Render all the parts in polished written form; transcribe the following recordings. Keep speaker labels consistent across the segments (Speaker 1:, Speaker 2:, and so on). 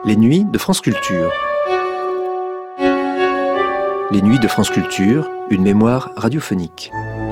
Speaker 1: Les nuits de France Culture. Les nuits de France Culture, une mémoire radiophonique.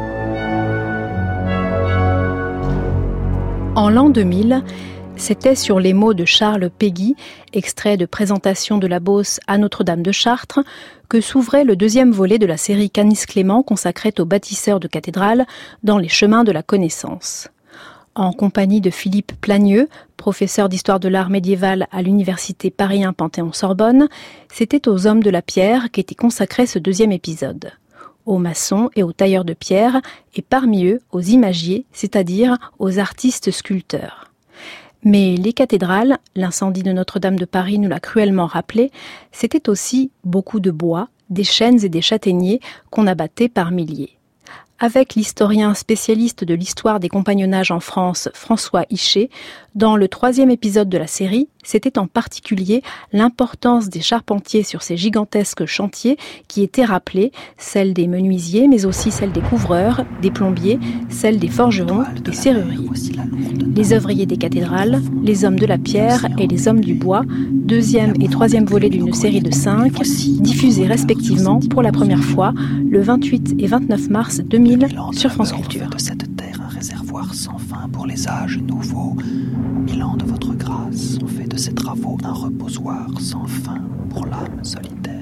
Speaker 2: En l'an 2000, c'était sur les mots de Charles Péguy, extrait de Présentation de la Beauce à Notre-Dame de Chartres, que s'ouvrait le deuxième volet de la série Canis Clément consacrée aux bâtisseurs de cathédrales dans les chemins de la connaissance. En compagnie de Philippe Plagneux, professeur d'histoire de l'art médiéval à l'université Paris 1 Panthéon-Sorbonne, c'était aux hommes de la pierre qu'était consacré ce deuxième épisode. Aux maçons et aux tailleurs de pierre, et parmi eux aux imagiers, c'est-à-dire aux artistes sculpteurs. Mais les cathédrales, l'incendie de Notre-Dame de Paris nous l'a cruellement rappelé, c'était aussi beaucoup de bois, des chênes et des châtaigniers qu'on abattait par milliers. Avec l'historien spécialiste de l'histoire des compagnonnages en France, François Hichet, dans le 3e épisode de la série, c'était en particulier l'importance des charpentiers sur ces gigantesques chantiers qui étaient rappelés, celle des menuisiers, mais aussi celle des couvreurs, des plombiers, celle des forgerons, des serruriers. Les œuvriers des cathédrales, les hommes de la pierre et les hommes du bois, 2e et 3e volet d'une série de 5, diffusés respectivement pour la première fois le 28 et 29 mars 2000 sur France Culture.
Speaker 3: De cette terre un réservoir sans fin pour les âges nouveaux. 1000 ans de votre grâce ont fait de ces travaux un reposoir sans fin pour l'âme solitaire.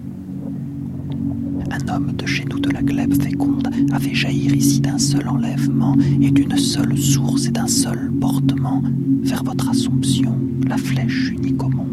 Speaker 3: Un homme de chez nous de la glèbe féconde a fait jaillir ici d'un seul enlèvement et d'une seule source et d'un seul portement vers votre Assomption, la flèche unique au monde.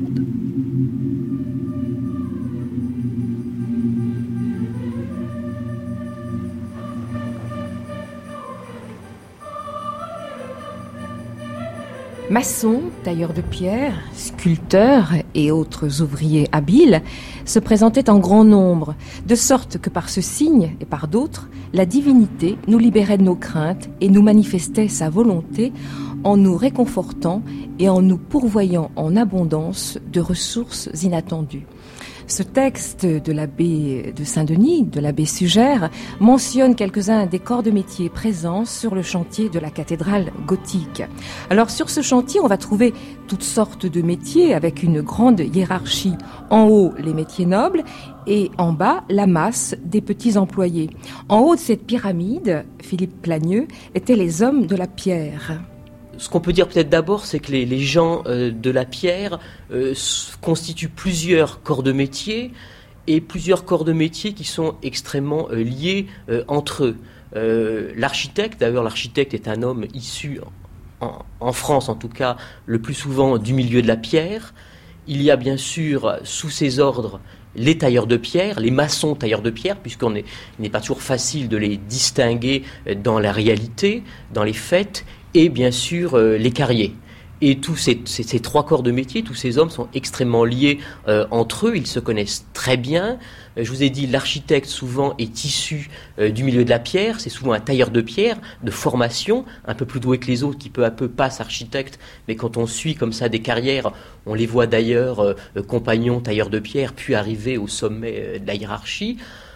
Speaker 4: Maçons, tailleurs de pierre, sculpteurs et autres ouvriers habiles se présentaient en grand nombre, de sorte que par ce signe et par d'autres, la divinité nous libérait de nos craintes et nous manifestait sa volonté en nous réconfortant et en nous pourvoyant en abondance de ressources inattendues. Ce texte de l'abbé de Saint-Denis, de l'abbé Sugère, mentionne quelques-uns des corps de métier présents sur le chantier de la cathédrale gothique. Alors sur ce chantier, on va trouver toutes sortes de métiers avec une grande hiérarchie. En haut, les métiers nobles et en bas, la masse des petits employés. En haut de cette pyramide, Philippe Plagneux, étaient les hommes de la pierre.
Speaker 5: Ce qu'on peut dire peut-être d'abord, c'est que les gens de la pierre constituent plusieurs corps de métier et plusieurs corps de métier qui sont extrêmement liés entre eux. L'architecte, d'ailleurs l'architecte est un homme issu, en France en tout cas, le plus souvent du milieu de la pierre. Il y a bien sûr sous ses ordres les tailleurs de pierre, les maçons tailleurs de pierre, il n'est pas toujours facile de les distinguer dans la réalité, dans les faits, et bien sûr les carriers. Et tous ces trois corps de métier, tous ces hommes sont extrêmement liés entre eux, ils se connaissent très bien. Je vous ai dit, l'architecte souvent est issu du milieu de la pierre, c'est souvent un tailleur de pierre de formation, un peu plus doué que les autres qui peu à peu passent architecte, mais quand on suit comme ça des carrières, on les voit d'ailleurs compagnons tailleurs de pierre, puis arriver au sommet de la hiérarchie.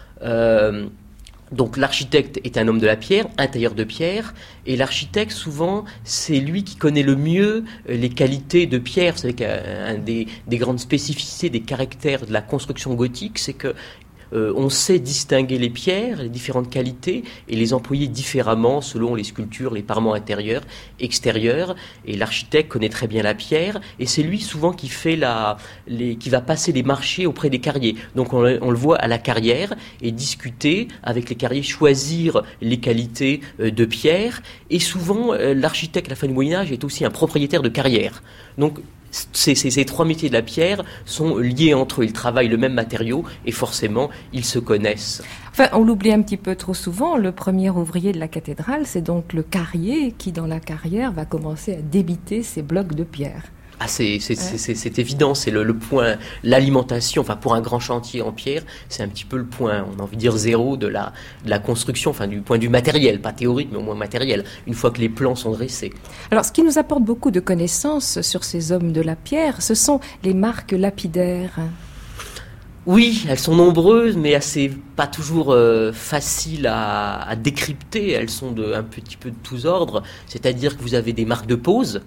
Speaker 5: Donc l'architecte est un homme de la pierre, un tailleur de pierre, et l'architecte souvent c'est lui qui connaît le mieux les qualités de pierre. Vous savez qu'un des grandes spécificités, des caractères de la construction gothique, c'est que on sait distinguer les pierres, les différentes qualités, et les employer différemment selon les sculptures, les parements intérieurs, extérieurs. Et l'architecte connaît très bien la pierre, et c'est lui souvent qui qui va passer les marchés auprès des carriers. Donc on le voit à la carrière et discuter avec les carriers, choisir les qualités de pierre. Et souvent l'architecte à la fin du Moyen-Âge est aussi un propriétaire de carrière. Donc ces trois métiers de la pierre sont liés entre eux, ils travaillent le même matériau et forcément ils se connaissent.
Speaker 4: Enfin, on l'oublie un petit peu trop souvent, le premier ouvrier de la cathédrale, c'est donc le carrier qui dans la carrière va commencer à débiter ses blocs de pierre.
Speaker 5: Ah, c'est évident, c'est le point, l'alimentation, enfin pour un grand chantier en pierre, c'est un petit peu le point, on a envie de dire zéro de la construction, enfin du point du matériel, pas théorique mais au moins matériel, une fois que les plans sont dressés.
Speaker 4: Alors ce qui nous apporte beaucoup de connaissances sur ces hommes de la pierre, ce sont les marques lapidaires.
Speaker 5: Oui, elles sont nombreuses, mais c'est pas toujours facile à décrypter, elles sont un petit peu de tous ordres, c'est-à-dire que vous avez des marques de pose.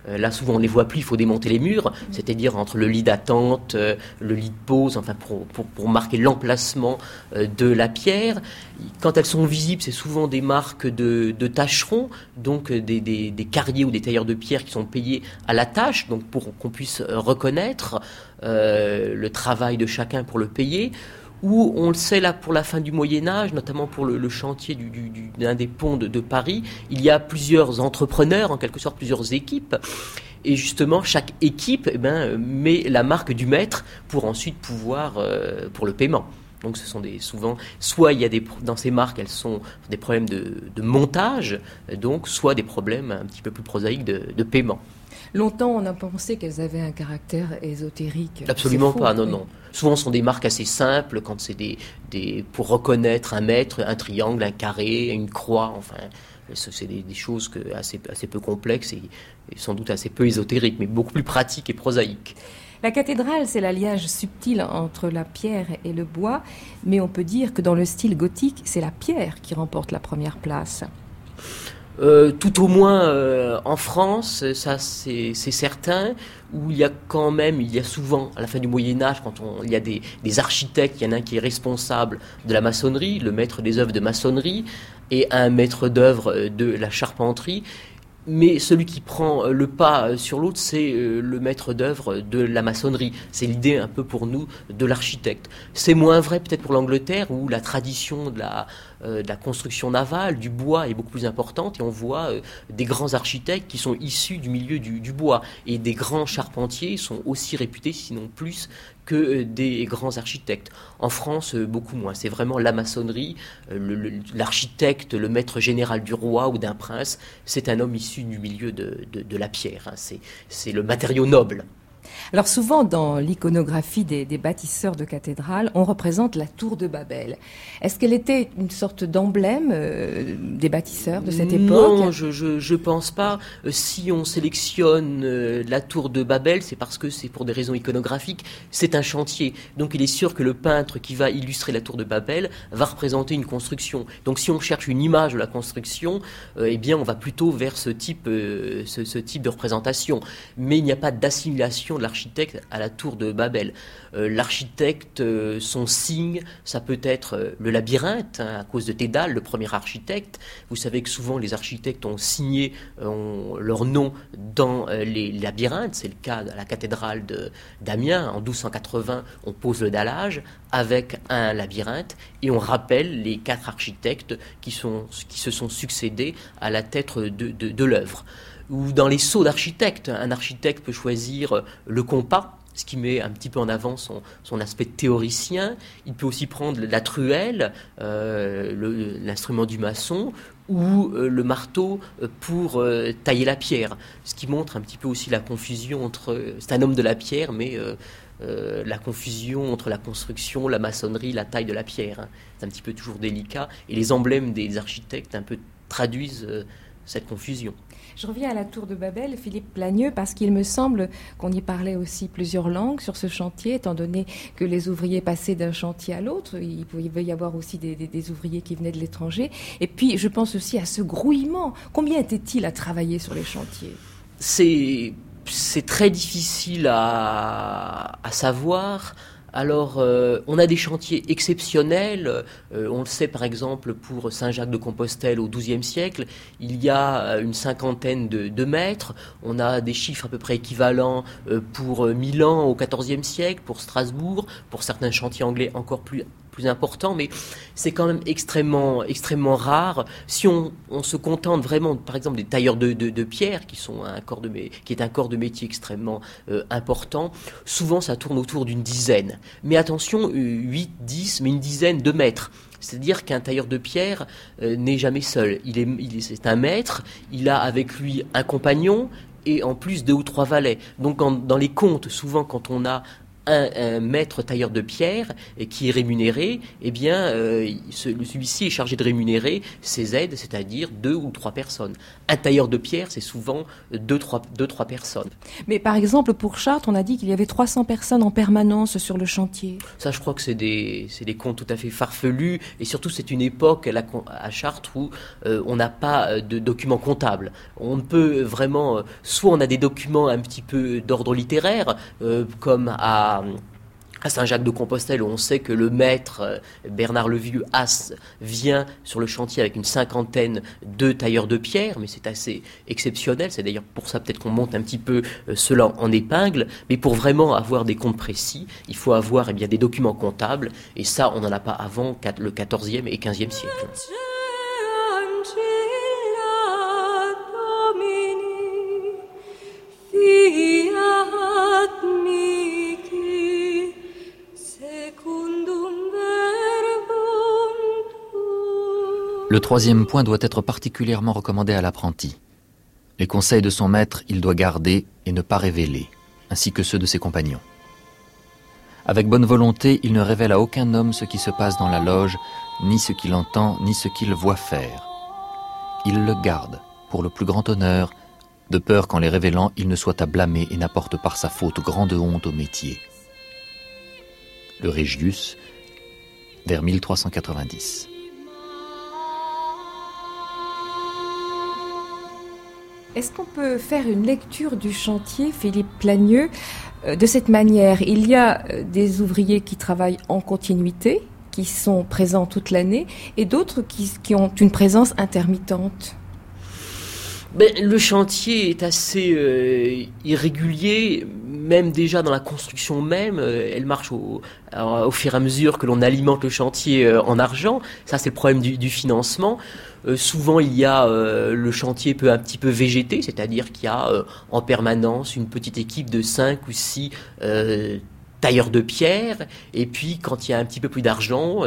Speaker 5: Là, souvent, on ne les voit plus, il faut démonter les murs, c'est-à-dire entre le lit d'attente, le lit de pose, enfin pour marquer l'emplacement de la pierre. Quand elles sont visibles, c'est souvent des marques de tâcherons, donc des carriers ou des tailleurs de pierre qui sont payés à la tâche, donc pour qu'on puisse reconnaître le travail de chacun pour le payer. Où on le sait là pour la fin du Moyen-Âge, notamment pour le chantier d'un des ponts de Paris, il y a plusieurs entrepreneurs, en quelque sorte plusieurs équipes, et justement chaque équipe met la marque du maître pour ensuite pouvoir pour le paiement. Donc ce sont souvent, soit il y a dans ces marques, elles sont des problèmes de montage, donc soit des problèmes un petit peu plus prosaïques de paiement.
Speaker 4: Longtemps, on a pensé qu'elles avaient un caractère ésotérique.
Speaker 5: Absolument pas, non. Souvent, ce sont des marques assez simples, quand c'est pour reconnaître un maître, un triangle, un carré, une croix, enfin, c'est des choses assez peu complexes et sans doute assez peu ésotériques, mais beaucoup plus pratiques et prosaïques.
Speaker 4: La cathédrale, c'est l'alliage subtil entre la pierre et le bois, mais on peut dire que dans le style gothique, c'est la pierre qui remporte la première place.
Speaker 5: Tout au moins en France, ça c'est certain, où il y a souvent, à la fin du Moyen-Âge, quand il y a des architectes, il y en a un qui est responsable de la maçonnerie, le maître des œuvres de maçonnerie, et un maître d'œuvre de la charpenterie. Mais celui qui prend le pas sur l'autre, c'est le maître d'œuvre de la maçonnerie. C'est l'idée un peu pour nous de l'architecte. C'est moins vrai peut-être pour l'Angleterre, où la tradition de la construction navale, du bois est beaucoup plus importante, et on voit des grands architectes qui sont issus du milieu du bois. Et des grands charpentiers sont aussi réputés, sinon plus, que des grands architectes. En France, beaucoup moins. C'est vraiment la maçonnerie, l'architecte, le maître général du roi ou d'un prince, c'est un homme issu du milieu de la pierre. C'est le matériau noble.
Speaker 4: Alors souvent, dans l'iconographie des bâtisseurs de cathédrales, on représente la tour de Babel. Est-ce qu'elle était une sorte d'emblème des bâtisseurs de cette époque ?
Speaker 5: Non, je pense pas. Si on sélectionne la tour de Babel, c'est parce que c'est pour des raisons iconographiques. C'est un chantier. Donc il est sûr que le peintre qui va illustrer la tour de Babel va représenter une construction. Donc si on cherche une image de la construction, on va plutôt vers ce type de représentation. Mais il n'y a pas d'assimilation de l'architecte à la tour de Babel. L'architecte, son signe, ça peut être le labyrinthe, à cause de Thédale, le premier architecte. Vous savez que souvent les architectes ont signé leur nom dans les labyrinthes. C'est le cas à la cathédrale d'Amiens. En 1280, on pose le dallage avec un labyrinthe et on rappelle les 4 architectes qui se sont succédés à la tête de l'œuvre. Ou dans les sceaux d'architecte, un architecte peut choisir le compas, ce qui met un petit peu en avant son aspect théoricien. Il peut aussi prendre la truelle, l'instrument du maçon, ou le marteau pour tailler la pierre. Ce qui montre un petit peu aussi la confusion entre... C'est un homme de la pierre, mais la confusion entre la construction, la maçonnerie, la taille de la pierre. C'est un petit peu toujours délicat. Et les emblèmes des architectes un peu traduisent cette confusion.
Speaker 4: Je reviens à la tour de Babel, Philippe Plagneux, parce qu'il me semble qu'on y parlait aussi plusieurs langues sur ce chantier, étant donné que les ouvriers passaient d'un chantier à l'autre. Il pouvait y avoir aussi des ouvriers qui venaient de l'étranger. Et puis, je pense aussi à ce grouillement. Combien était-il à travailler sur les chantiers ?
Speaker 5: C'est très difficile à savoir. Alors, on a des chantiers exceptionnels. On le sait par exemple pour Saint-Jacques-de-Compostelle au XIIe siècle. Il y a une 50aine de maîtres. On a des chiffres à peu près équivalents pour Milan au XIVe siècle, pour Strasbourg, pour certains chantiers anglais encore plus important, mais c'est quand même extrêmement rare. Si on se contente vraiment, par exemple, des tailleurs de pierre, qui est un corps de métier extrêmement important, souvent ça tourne autour d'une dizaine. Mais attention, 8, 10, mais une dizaine de maîtres. C'est-à-dire qu'un tailleur de pierre n'est jamais seul. C'est un maître, il a avec lui un compagnon et en plus 2 ou 3 valets. Donc dans les contes, souvent quand on a un maître tailleur de pierre qui est rémunéré, eh bien, celui-ci est chargé de rémunérer ses aides, c'est-à-dire 2 ou 3 personnes. Un tailleur de pierre, c'est souvent 2-3 personnes.
Speaker 4: Mais par exemple, pour Chartres, on a dit qu'il y avait 300 personnes en permanence sur le chantier.
Speaker 5: Ça, je crois que c'est des comptes tout à fait farfelus, et surtout, c'est une époque à Chartres où on n'a pas de documents comptables. On ne peut vraiment... soit on a des documents un petit peu d'ordre littéraire, comme à Saint-Jacques-de-Compostelle, où on sait que le maître Bernard Levieux As vient sur le chantier avec une 50aine de tailleurs de pierre, mais c'est assez exceptionnel. C'est d'ailleurs pour ça peut-être qu'on monte un petit peu cela en épingle. Mais pour vraiment avoir des comptes précis, il faut avoir bien des documents comptables. Et ça, on n'en a pas avant le XIVe et XVe siècle.
Speaker 6: Le troisième point doit être particulièrement recommandé à l'apprenti. Les conseils de son maître, il doit garder et ne pas révéler, ainsi que ceux de ses compagnons. Avec bonne volonté, il ne révèle à aucun homme ce qui se passe dans la loge, ni ce qu'il entend, ni ce qu'il voit faire. Il le garde, pour le plus grand honneur, de peur qu'en les révélant, il ne soit à blâmer et n'apporte par sa faute grande honte au métier. Le Régius, vers 1390.
Speaker 4: Est-ce qu'on peut faire une lecture du chantier, Philippe Plagneux, de cette manière? Il y a des ouvriers qui travaillent en continuité, qui sont présents toute l'année, et d'autres qui ont une présence intermittente.
Speaker 5: Le chantier est assez irrégulier, même déjà dans la construction même. Elle marche au fur et à mesure que l'on alimente le chantier en argent. Ça, c'est le problème du financement. Souvent, le chantier peut un petit peu végéter, c'est-à-dire qu'il y a en permanence une petite équipe de 5 ou 6 tailleur de pierre, et puis quand il y a un petit peu plus d'argent,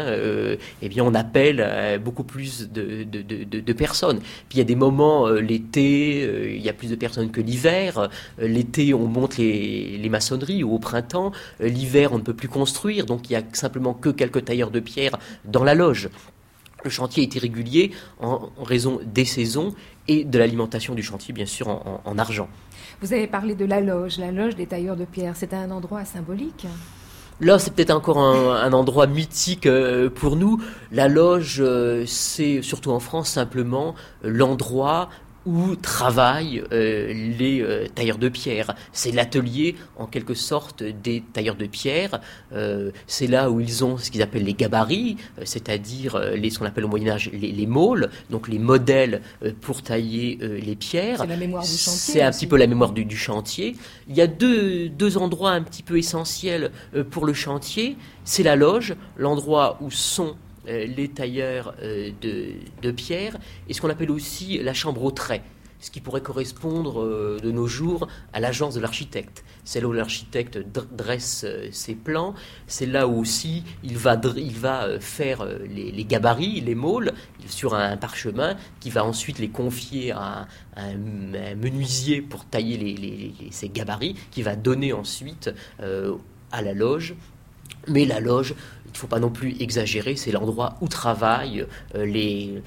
Speaker 5: on appelle beaucoup plus de personnes. Puis il y a des moments, l'été, il y a plus de personnes que l'hiver. L'été, on monte les maçonneries, ou au printemps. L'hiver, on ne peut plus construire, donc il y a simplement que quelques tailleurs de pierre dans la loge. Le chantier est irrégulier en raison des saisons et de l'alimentation du chantier, bien sûr, en argent.
Speaker 4: Vous avez parlé de la loge des tailleurs de pierre. C'est un endroit symbolique.
Speaker 5: Là, c'est peut-être encore un endroit mythique pour nous. La loge, c'est, surtout en France, simplement l'endroit où travaillent les tailleurs de pierre. C'est l'atelier, en quelque sorte, des tailleurs de pierre. C'est là où ils ont ce qu'ils appellent les gabarits, c'est-à-dire ce qu'on appelle au Moyen-Âge les maules, donc les modèles pour tailler les pierres.
Speaker 4: C'est la mémoire du chantier.
Speaker 5: C'est un petit peu la mémoire du chantier. Il y a deux endroits un petit peu essentiels pour le chantier. C'est la loge, l'endroit où sont les tailleurs de pierre, et ce qu'on appelle aussi la chambre au trait, ce qui pourrait correspondre de nos jours à l'agence de l'architecte. C'est là où l'architecte dresse ses plans, c'est là où aussi il va faire les gabarits, les maules, sur un parchemin, qui va ensuite les confier à un menuisier pour tailler ces gabarits, qui va donner ensuite à la loge. Mais la loge, il ne faut pas non plus exagérer, c'est l'endroit où travaillent les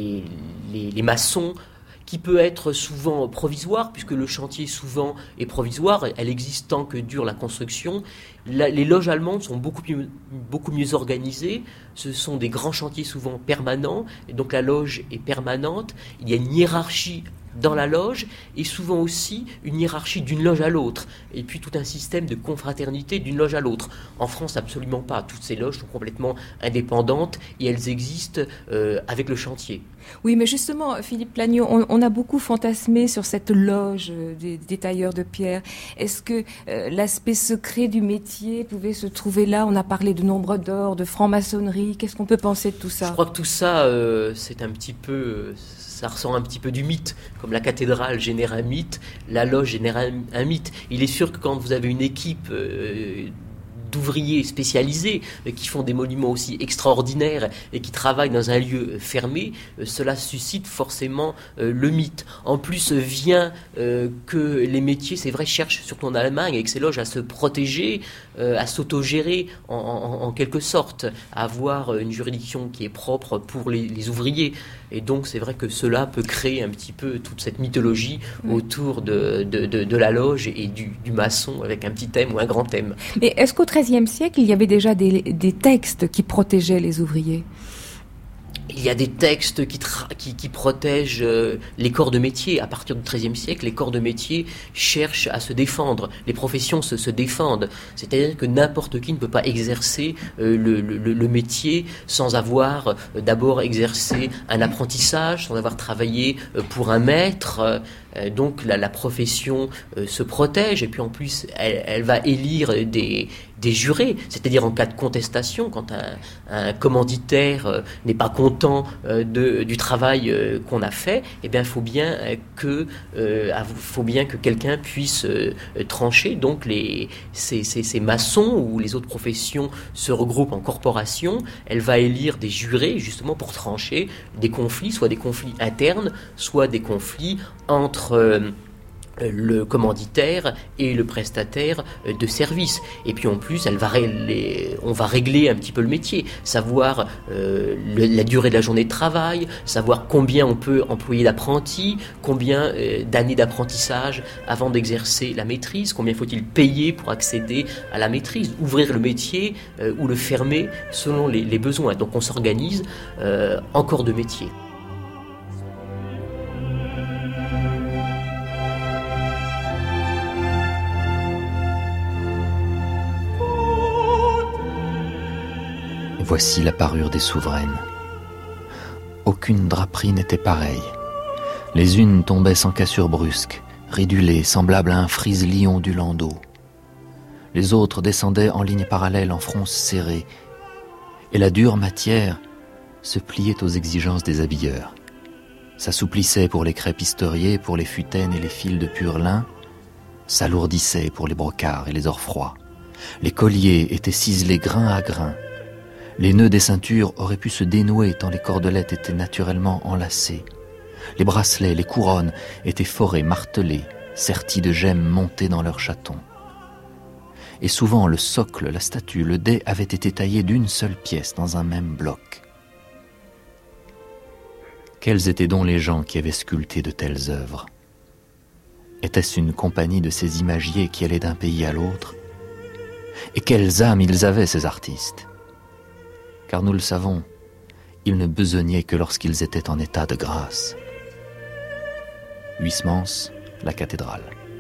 Speaker 5: maçons, qui peut être souvent provisoire, puisque le chantier souvent est provisoire, elle existe tant que dure la construction. Les loges allemandes sont beaucoup mieux organisées, ce sont des grands chantiers souvent permanents, et donc la loge est permanente, il y a une hiérarchie dans la loge, et souvent aussi une hiérarchie d'une loge à l'autre, et puis tout un système de confraternité d'une loge à l'autre. En France, absolument pas. Toutes ces loges sont complètement indépendantes, et elles existent avec le chantier.
Speaker 4: Oui, mais justement, Philippe Plagneux, on a beaucoup fantasmé sur cette loge des tailleurs de pierre. Est-ce que l'aspect secret du métier pouvait se trouver là? On a parlé de nombre d'or, de franc-maçonnerie. Qu'est-ce qu'on peut penser de tout ça?
Speaker 5: Je crois que tout ça, c'est un petit peu... ça ressort un petit peu du mythe. Comme la cathédrale génère un mythe, la loge génère un mythe. Il est sûr que quand vous avez une équipe d'ouvriers spécialisés qui font des monuments aussi extraordinaires et qui travaillent dans un lieu fermé, cela suscite forcément le mythe. En plus vient que les métiers, c'est vrai, cherchent surtout en Allemagne avec ces loges à se protéger, à s'autogérer en quelque sorte, à avoir une juridiction qui est propre pour les ouvriers. Et donc c'est vrai que cela peut créer un petit peu toute cette mythologie autour de la loge et du maçon avec un petit thème ou un grand thème.
Speaker 4: Mais est-ce qu'au XIIIe siècle, il y avait déjà des textes qui protégeaient les ouvriers ?
Speaker 5: Il y a des textes qui protègent les corps de métier. À partir du XIIIe siècle, les corps de métier cherchent à se défendre. Les professions se défendent. C'est-à-dire que n'importe qui ne peut pas exercer le métier sans avoir d'abord exercé un apprentissage, sans avoir travaillé pour un maître. Donc la profession se protège et puis en plus elle va élire des jurés, c'est-à-dire en cas de contestation, quand un commanditaire n'est pas content du travail qu'on a fait, eh bien il faut bien que quelqu'un puisse trancher. Donc ces maçons ou les autres professions se regroupent en corporation. Elle va élire des jurés justement pour trancher des conflits, soit des conflits internes, soit des conflits entre le commanditaire et le prestataire de service. Et puis en plus, on va régler un petit peu le métier, savoir la durée de la journée de travail, savoir combien on peut employer d'apprentis, combien d'années d'apprentissage avant d'exercer la maîtrise, combien faut-il payer pour accéder à la maîtrise, ouvrir le métier ou le fermer selon les besoins. Donc on s'organise en corps de métier.
Speaker 6: Voici la parure des souveraines. Aucune draperie n'était pareille. Les unes tombaient sans cassure brusque, ridulées, semblables à un frise-lit ondulant d'eau. Les autres descendaient en ligne parallèle, en fronce serrée. Et la dure matière se pliait aux exigences des habilleurs. S'assouplissait pour les crêpes historiées, pour les futaines et les fils de pur lin, s'alourdissait pour les brocarts et les ors froids. Les colliers étaient ciselés grain à grain. Les nœuds des ceintures auraient pu se dénouer tant les cordelettes étaient naturellement enlacées. Les bracelets, les couronnes étaient forés, martelés, sertis de gemmes montées dans leurs chatons. Et souvent le socle, la statue, le dais avaient été taillés d'une seule pièce dans un même bloc. Quels étaient donc les gens qui avaient sculpté de telles œuvres ? Était-ce une compagnie de ces imagiers qui allaient d'un pays à l'autre ? Et quelles âmes ils avaient, ces artistes ? Car nous le savons, ils ne besognaient que lorsqu'ils étaient en état de grâce. Huysmans, la cathédrale.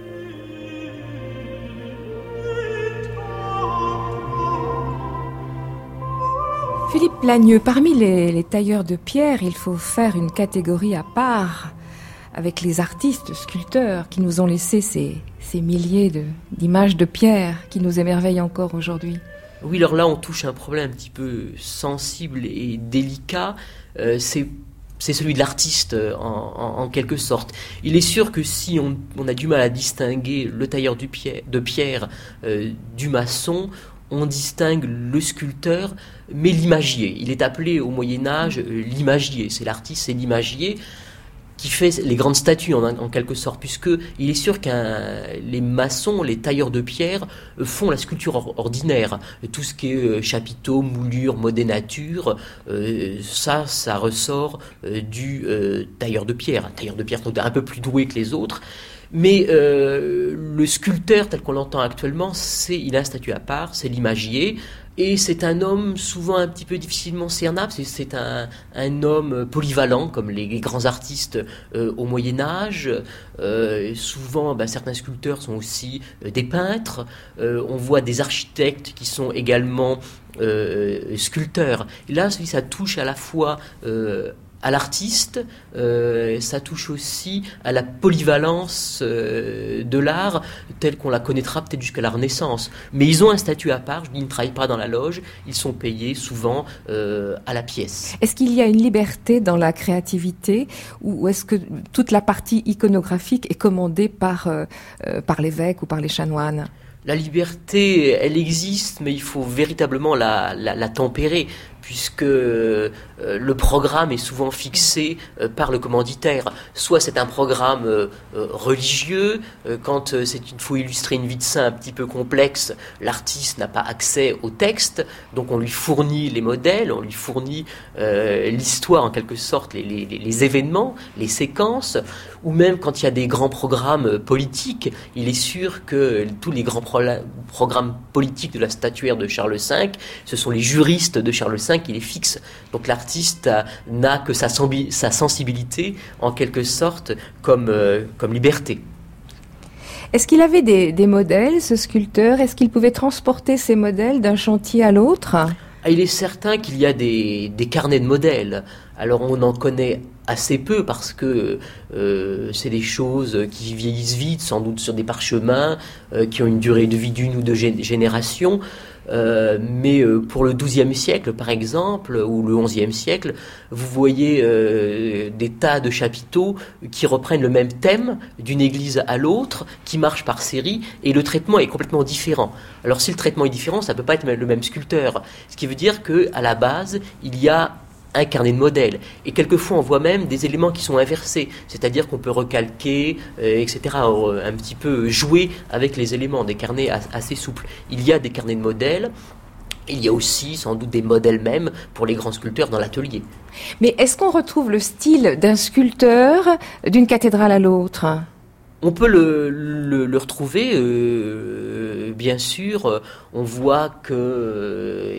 Speaker 4: Philippe Plagneux, parmi les tailleurs de pierre, il faut faire une catégorie à part avec les artistes, sculpteurs qui nous ont laissé ces milliers d'images de pierre qui nous émerveillent encore aujourd'hui.
Speaker 5: Oui, alors là, on touche à un problème un petit peu sensible et délicat. C'est celui de l'artiste, en quelque sorte. Il est sûr que si on a du mal à distinguer le tailleur de pierre du maçon, on distingue le sculpteur, mais l'imagier. Il est appelé au Moyen-Âge l'imagier. C'est l'artiste, c'est l'imagier qui fait les grandes statues en quelque sorte, puisque il est sûr que les maçons, les tailleurs de pierre font la sculpture ordinaire, tout ce qui est chapiteaux, moulures, modénature, ça ressort du tailleur de pierre. Un tailleur de pierre un peu plus doué que les autres. Mais le sculpteur tel qu'on l'entend actuellement, il a un statut à part, c'est l'imagier. Et c'est un homme souvent un petit peu difficilement cernable, c'est un homme polyvalent comme les grands artistes au Moyen-Âge. Souvent, certains sculpteurs sont aussi des peintres. On voit des architectes qui sont également sculpteurs. Et là, ça touche à la fois à l'artiste, ça touche aussi à la polyvalence de l'art telle qu'on la connaîtra peut-être jusqu'à la Renaissance. Mais ils ont un statut à part, ils ne travaillent pas dans la loge, ils sont payés souvent à la pièce.
Speaker 4: Est-ce qu'il y a une liberté dans la créativité ou est-ce que toute la partie iconographique est commandée par l'évêque ou par les chanoines ?
Speaker 5: La liberté, elle existe, mais il faut véritablement la tempérer, puisque le programme est souvent fixé par le commanditaire. Soit c'est un programme religieux, quand il faut illustrer une vie de saint un petit peu complexe, l'artiste n'a pas accès au texte, donc on lui fournit les modèles, on lui fournit l'histoire en quelque sorte, les événements, les séquences, ou même quand il y a des grands programmes politiques, il est sûr que tous les grands programmes politiques de la statuaire de Charles V, ce sont les juristes de Charles V qui les fixent. Donc l'artiste n'a que sa sensibilité, en quelque sorte, comme liberté.
Speaker 4: Est-ce qu'il avait des modèles, ce sculpteur? Est-ce qu'il pouvait transporter ces modèles d'un chantier à l'autre?
Speaker 5: Il est certain qu'il y a des carnets de modèles. Alors on en connaît assez peu parce que c'est des choses qui vieillissent vite, sans doute sur des parchemins qui ont une durée de vie d'une ou deux générations. Mais pour le XIIe siècle, par exemple, ou le XIe siècle, vous voyez des tas de chapiteaux qui reprennent le même thème d'une église à l'autre, qui marchent par série, et le traitement est complètement différent. Alors si le traitement est différent, ça ne peut pas être le même sculpteur. Ce qui veut dire qu'à la base, il y a un carnet de modèles. Et quelquefois, on voit même des éléments qui sont inversés, c'est-à-dire qu'on peut recalquer, etc., un petit peu jouer avec les éléments, des carnets assez souples. Il y a des carnets de modèles, il y a aussi sans doute des modèles même pour les grands sculpteurs dans l'atelier.
Speaker 4: Mais est-ce qu'on retrouve le style d'un sculpteur d'une cathédrale à l'autre ?
Speaker 5: On peut le retrouver, bien sûr. On voit que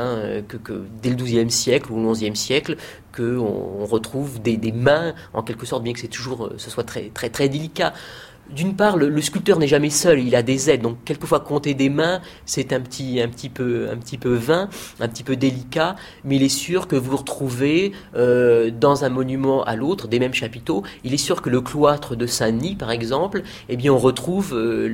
Speaker 5: dès le XIIe siècle ou le XIe siècle, qu'on retrouve des mains, en quelque sorte, bien que ce soit très, très, très délicat. D'une part, le sculpteur n'est jamais seul, il a des aides, donc quelquefois compter des mains, c'est un petit peu vain, un petit peu délicat, mais il est sûr que vous retrouvez dans un monument à l'autre, des mêmes chapiteaux, il est sûr que le cloître de Saint-Denis, par exemple, eh bien on retrouve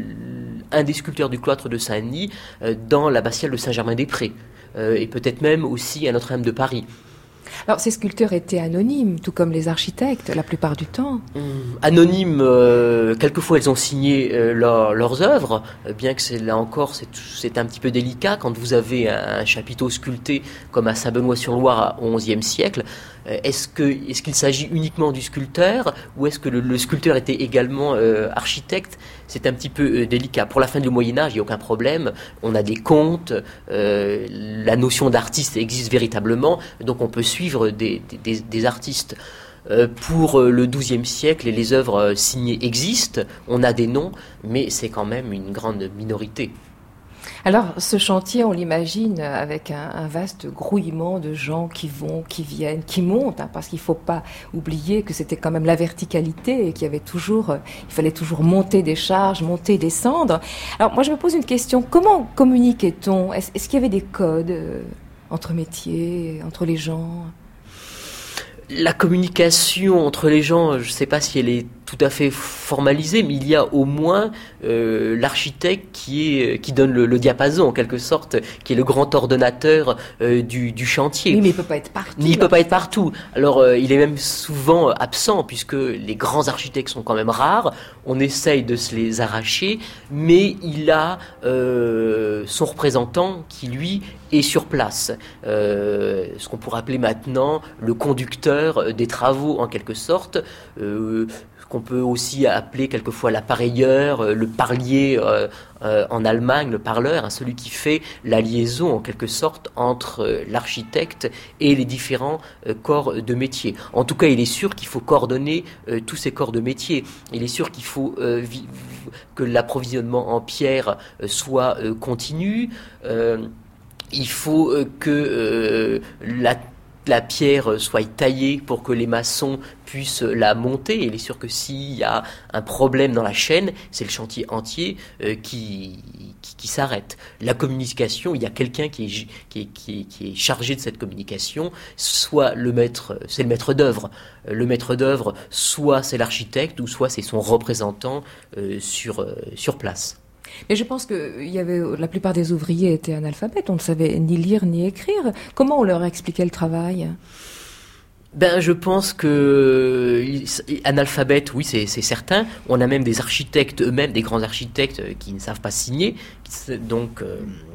Speaker 5: un des sculpteurs du cloître de Saint-Denis dans l'abbatiale de Saint-Germain-des-Prés, et peut-être même aussi à Notre-Dame de Paris.
Speaker 4: Alors, ces sculpteurs étaient anonymes, tout comme les architectes, la plupart du temps.
Speaker 5: Anonymes, quelquefois elles ont signé leurs œuvres, bien que là encore c'est un petit peu délicat. Quand vous avez un chapiteau sculpté comme à Saint-Benoît-sur-Loire au XIe siècle, est-ce qu'il s'agit uniquement du sculpteur ou est-ce que le sculpteur était également architecte? C'est un petit peu délicat. Pour la fin du Moyen-Âge, il n'y a aucun problème. On a des comptes, la notion d'artiste existe véritablement, donc on peut suivre des artistes. Pour le XIIe siècle, les œuvres signées existent, on a des noms, mais c'est quand même une grande minorité.
Speaker 4: Alors, ce chantier, on l'imagine avec un vaste grouillement de gens qui vont, qui viennent, qui montent, parce qu'il ne faut pas oublier que c'était quand même la verticalité et qu'il y avait il fallait toujours monter des charges, monter, descendre. Alors, moi, je me pose une question. Comment communiquait-on ? Est-ce qu'il y avait des codes entre métiers, entre les gens ?
Speaker 5: La communication entre les gens, je ne sais pas si elle est tout à fait formalisée, mais il y a au moins l'architecte qui donne le diapason, en quelque sorte, qui est le grand ordonnateur du chantier.
Speaker 4: Oui, mais il ne peut pas être partout.
Speaker 5: Il ne peut pas être partout. Alors, il est même souvent absent, puisque les grands architectes sont quand même rares. On essaye de se les arracher, mais il a son représentant qui, lui, est sur place. Ce qu'on pourrait appeler maintenant le conducteur des travaux, en quelque sorte, qu'on peut aussi appeler quelquefois l'appareilleur, le parlier en Allemagne, le parleur, celui qui fait la liaison en quelque sorte entre l'architecte et les différents corps de métier. En tout cas, il est sûr qu'il faut coordonner tous ces corps de métier. Il est sûr qu'il faut que l'approvisionnement en pierre soit continu. Il faut que la pierre soit taillée pour que les maçons puissent la monter. Et il est sûr que s'il y a un problème dans la chaîne, c'est le chantier entier qui s'arrête. La communication, il y a quelqu'un qui est chargé de cette communication, soit c'est le maître d'œuvre. Le maître d'œuvre, soit c'est l'architecte, ou soit c'est son représentant sur place.
Speaker 4: Mais je pense que la plupart des ouvriers étaient analphabètes, on ne savait ni lire ni écrire. Comment on leur expliquait le travail ?
Speaker 5: Je pense que analphabète, oui, c'est certain. On a même des architectes eux-mêmes, des grands architectes qui ne savent pas signer. Donc,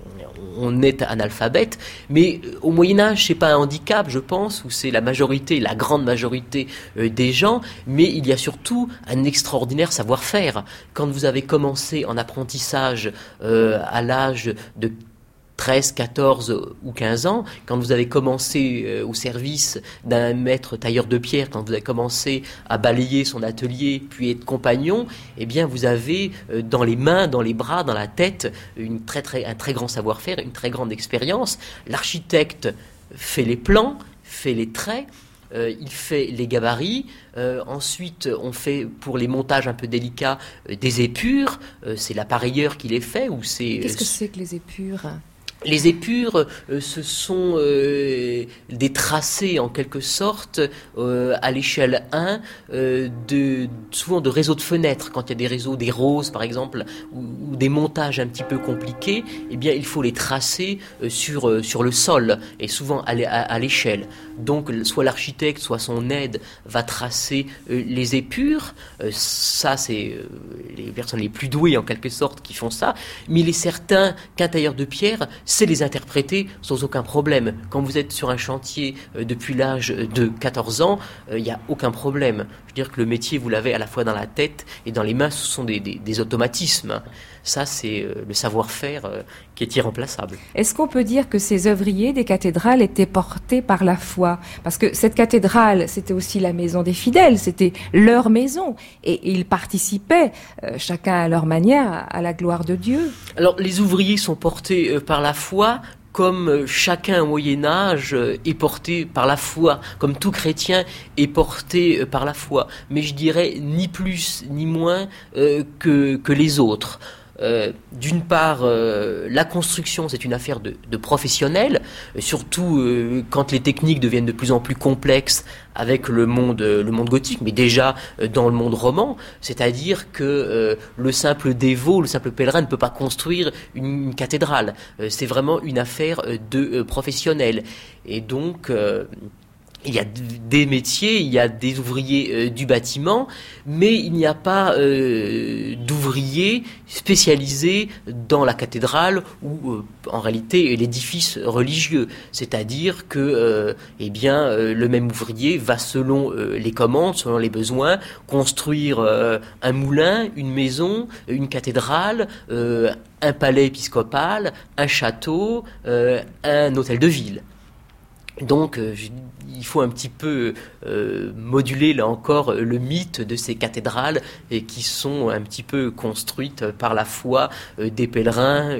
Speaker 5: on est analphabète. Mais au Moyen-Âge, c'est pas un handicap, je pense, où c'est la grande majorité des gens. Mais il y a surtout un extraordinaire savoir-faire. Quand vous avez commencé en apprentissage à l'âge de 13, 14 ou 15 ans, quand vous avez commencé au service d'un maître tailleur de pierre, quand vous avez commencé à balayer son atelier, puis être compagnon, eh bien vous avez dans les mains, dans les bras, dans la tête, un très grand savoir-faire, une très grande expérience. L'architecte fait les plans, fait les traits, il fait les gabarits, ensuite on fait pour les montages un peu délicats des épures, c'est l'appareilleur qui les fait.
Speaker 4: Qu'est-ce que c'est que les épures ?
Speaker 5: Les épures, ce sont des tracés en quelque sorte à l'échelle 1 souvent de réseaux de fenêtres. Quand il y a des réseaux, des roses par exemple, ou des montages un petit peu compliqués, eh bien il faut les tracer sur le sol et souvent à l'échelle. Donc soit l'architecte, soit son aide va tracer les épures. Ça c'est les personnes les plus douées en quelque sorte qui font ça. Mais il est certain qu'un tailleur de pierre c'est les interpréter sans aucun problème. Quand vous êtes sur un chantier depuis l'âge de 14 ans, il n'y a aucun problème. Je veux dire que le métier, vous l'avez à la fois dans la tête et dans les mains, ce sont des automatismes. Ça, c'est le savoir-faire qui est irremplaçable.
Speaker 4: Est-ce qu'on peut dire que ces œuvriers des cathédrales étaient portés par la foi ? Parce que cette cathédrale, c'était aussi la maison des fidèles, c'était leur maison. Et ils participaient, chacun à leur manière, à la gloire de Dieu.
Speaker 5: Alors, les ouvriers sont portés par la foi, comme chacun au Moyen-Âge est porté par la foi, comme tout chrétien est porté par la foi. Mais je dirais ni plus ni moins que les autres. D'une part, la construction, c'est une affaire de professionnels, surtout quand les techniques deviennent de plus en plus complexes avec le monde gothique, mais déjà dans le monde roman, c'est-à-dire que le simple dévot, le simple pèlerin ne peut pas construire une cathédrale. C'est vraiment une affaire de professionnels. Et donc il y a des métiers, il y a des ouvriers du bâtiment, mais il n'y a pas d'ouvriers spécialisés dans la cathédrale ou en réalité l'édifice religieux. C'est-à-dire que le même ouvrier va selon les commandes, selon les besoins, construire un moulin, une maison, une cathédrale, un palais épiscopal, un château, un hôtel de ville. Donc il faut un petit peu moduler là encore le mythe de ces cathédrales qui sont un petit peu construites par la foi des pèlerins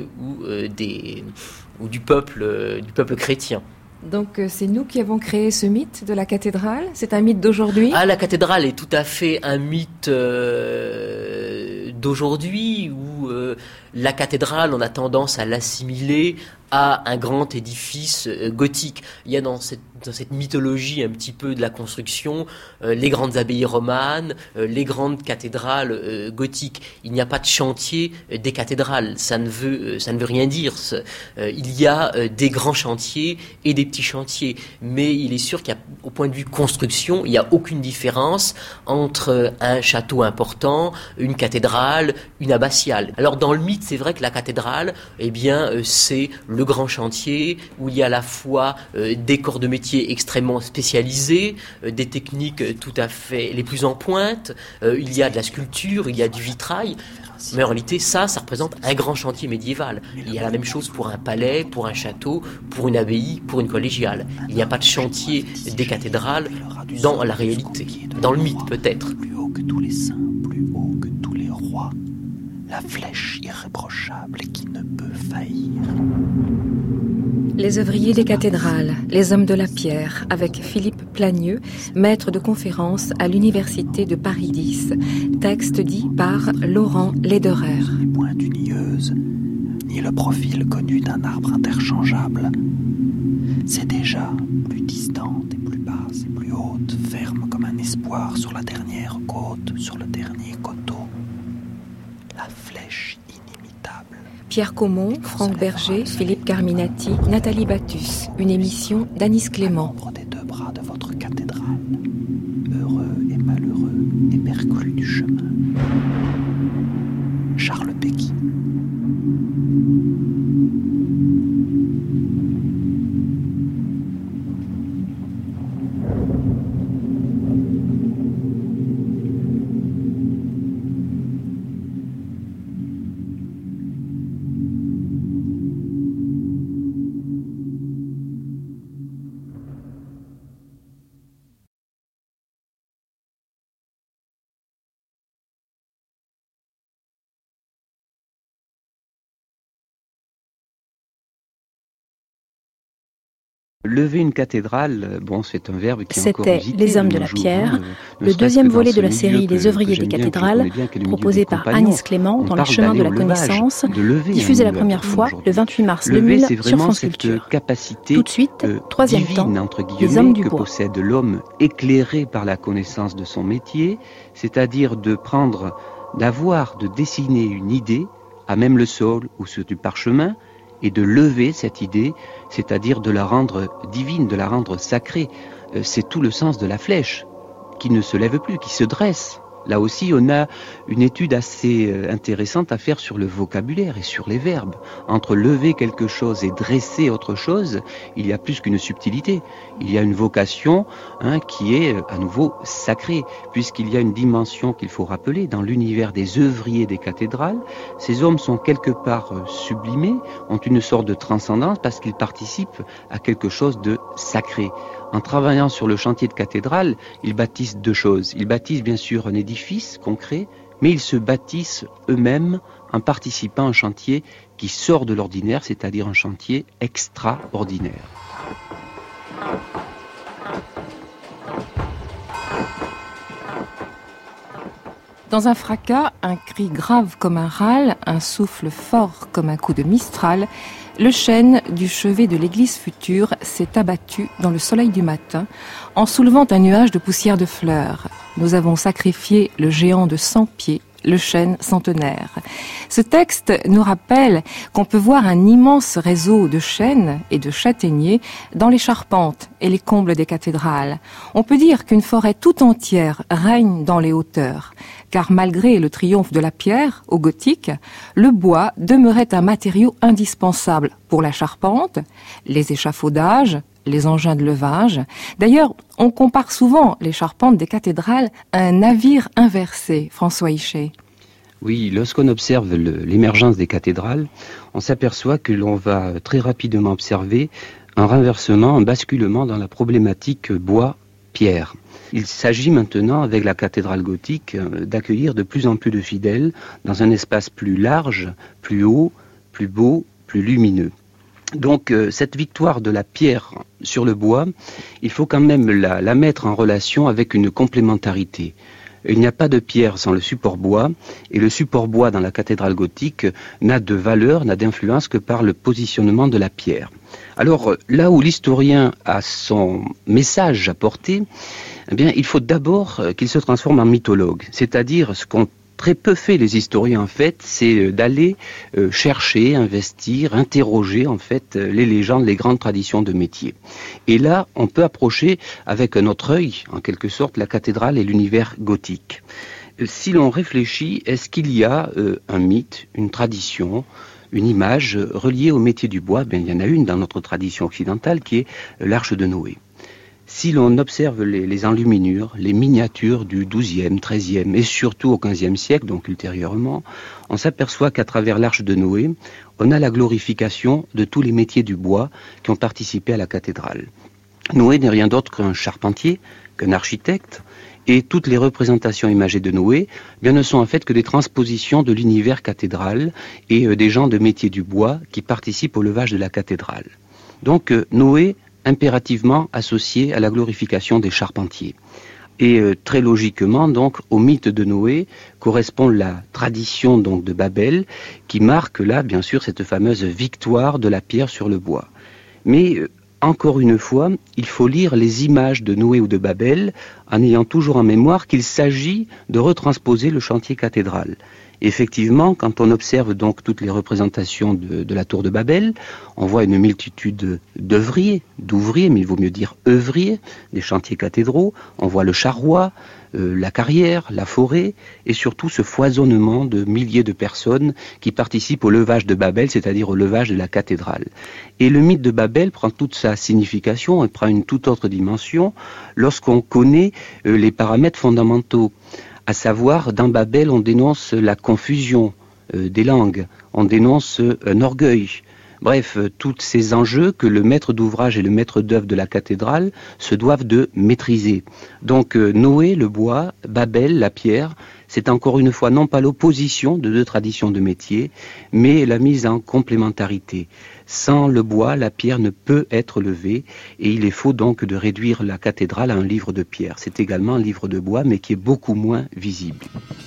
Speaker 5: ou du peuple chrétien.
Speaker 4: Donc c'est nous qui avons créé ce mythe de la cathédrale ? C'est un mythe d'aujourd'hui ?
Speaker 5: La cathédrale est tout à fait un mythe d'aujourd'hui où la cathédrale, on a tendance à l'assimiler à un grand édifice gothique. Il y a dans cette mythologie un petit peu de la construction, les grandes abbayes romanes, les grandes cathédrales gothiques. Il n'y a pas de chantier des cathédrales, ça ne veut rien dire. Il y a des grands chantiers et des petits chantiers, mais il est sûr qu'au point de vue construction, il n'y a aucune différence entre un château important, une cathédrale, une abbatiale. Alors dans le mythe, c'est vrai que la cathédrale, c'est le grand chantier où il y a à la fois des corps de métier extrêmement spécialisés, des techniques tout à fait les plus en pointe, il y a de la sculpture, il y a du vitrail, mais en réalité ça représente un grand chantier médiéval. Il y a la même chose pour un palais, pour un château, pour une abbaye, pour une collégiale. Il n'y a pas de chantier des cathédrales dans la réalité, dans le mythe peut-être.
Speaker 3: Plus haut que tous les saints, plus haut que tous les rois, la flèche irréprochable qui ne peut faillir.
Speaker 4: Les œuvriers des cathédrales, les hommes de la pierre, avec Philippe Plagneux, maître de conférence à l'université de Paris X. Texte dit par Laurent Lederer.
Speaker 3: Ni pointe unieuse, ni le profil connu d'un arbre interchangeable. C'est déjà plus distante et plus basse et plus haute, ferme comme un espoir sur la dernière côte, sur le dernier coteau. La flèche inimitable.
Speaker 4: Pierre Caumont, Franck Berger, Philippe Carminati, Nathalie Battus. Une émission d'Anis Clément.
Speaker 3: Des deux bras de votre cathédrale.
Speaker 7: Lever une cathédrale, bon, c'est un verbe qui est encore
Speaker 2: C'était
Speaker 7: usité.
Speaker 2: Les Hommes de la Pierre, le deuxième volet de la série Les Œuvriers des cathédrales, proposé par Anis Clément dans Les Chemins de la Connaissance, diffusé la première fois le 28 mars 2000 sur France Culture. Tout de suite, troisième temps, Les Hommes du
Speaker 7: que
Speaker 2: Bois.
Speaker 7: possède l'homme éclairé par la connaissance de son métier, c'est-à-dire de dessiner une idée, à même le sol ou sur du parchemin, et de lever cette idée, c'est-à-dire de la rendre divine, de la rendre sacrée. C'est tout le sens de la flèche, qui ne se lève plus, qui se dresse. Là aussi, on a une étude assez intéressante à faire sur le vocabulaire et sur les verbes. Entre lever quelque chose et dresser autre chose, il y a plus qu'une subtilité. Il y a une vocation qui est à nouveau sacrée, puisqu'il y a une dimension qu'il faut rappeler. Dans l'univers des œuvriers des cathédrales, ces hommes sont quelque part sublimés, ont une sorte de transcendance parce qu'ils participent à quelque chose de sacré. En travaillant sur le chantier de cathédrale, ils bâtissent deux choses. Ils bâtissent bien sûr un édifice concret, mais ils se bâtissent eux-mêmes en participant à un chantier qui sort de l'ordinaire, c'est-à-dire un chantier extraordinaire.
Speaker 4: Dans un fracas, un cri grave comme un râle, un souffle fort comme un coup de mistral, le chêne du chevet de l'église future s'est abattu dans le soleil du matin en soulevant un nuage de poussière de fleurs. Nous avons sacrifié le géant de 100 pieds, le chêne centenaire. Ce texte nous rappelle qu'on peut voir un immense réseau de chênes et de châtaigniers dans les charpentes et les combles des cathédrales. On peut dire qu'une forêt tout entière règne dans les hauteurs, car malgré le triomphe de la pierre au gothique, le bois demeurait un matériau indispensable pour la charpente, les échafaudages, les engins de levage. D'ailleurs, on compare souvent les charpentes des cathédrales à un navire inversé, François Hichet.
Speaker 7: Oui, lorsqu'on observe l'émergence des cathédrales, on s'aperçoit que l'on va très rapidement observer un renversement, un basculement dans la problématique bois-pierre. Il s'agit maintenant, avec la cathédrale gothique, d'accueillir de plus en plus de fidèles dans un espace plus large, plus haut, plus beau, plus lumineux. Donc cette victoire de la pierre sur le bois, il faut quand même la mettre en relation avec une complémentarité. Il n'y a pas de pierre sans le support bois, et le support bois dans la cathédrale gothique n'a de valeur, n'a d'influence que par le positionnement de la pierre. Alors là où l'historien a son message à porter, eh bien, il faut d'abord qu'il se transforme en mythologue, c'est-à-dire ce qu'ont très peu fait les historiens en fait, c'est d'aller chercher, investir, interroger en fait les légendes, les grandes traditions de métier. Et là, on peut approcher avec un autre œil, en quelque sorte, la cathédrale et l'univers gothique. Si l'on réfléchit, est-ce qu'il y a un mythe, une tradition, une image reliée au métier du bois? Bien, il y en a une dans notre tradition occidentale qui est l'Arche de Noé. Si l'on observe les enluminures, les miniatures du XIIe, XIIIe et surtout au XVe siècle, donc ultérieurement, on s'aperçoit qu'à travers l'Arche de Noé, on a la glorification de tous les métiers du bois qui ont participé à la cathédrale. Noé n'est rien d'autre qu'un charpentier, qu'un architecte, et toutes les représentations imagées de Noé bien, ne sont en fait que des transpositions de l'univers cathédral et des gens de métier du bois qui participent au levage de la cathédrale. Donc Noé impérativement associé à la glorification des charpentiers. Et très logiquement, donc, au mythe de Noé correspond la tradition donc de Babel, qui marque là, bien sûr, cette fameuse victoire de la pierre sur le bois. Mais encore une fois, il faut lire les images de Noé ou de Babel en ayant toujours en mémoire qu'il s'agit de retransposer le chantier cathédral. Effectivement, quand on observe donc toutes les représentations de la tour de Babel, on voit une multitude d'ouvriers, mais il vaut mieux dire œuvriers, des chantiers cathédraux. On voit le charroi, la carrière, la forêt, et surtout ce foisonnement de milliers de personnes qui participent au levage de Babel, c'est-à-dire au levage de la cathédrale. Et le mythe de Babel prend toute sa signification et prend une toute autre dimension lorsqu'on connaît les paramètres fondamentaux. À savoir, dans Babel, on dénonce la confusion des langues, on dénonce un orgueil, Bref, tous ces enjeux que le maître d'ouvrage et le maître d'œuvre de la cathédrale se doivent de maîtriser. Donc Noé, le bois, Babel, la pierre, c'est encore une fois non pas l'opposition de deux traditions de métier, mais la mise en complémentarité. Sans le bois, la pierre ne peut être levée, et il est faux donc de réduire la cathédrale à un livre de pierre. C'est également un livre de bois, mais qui est beaucoup moins visible.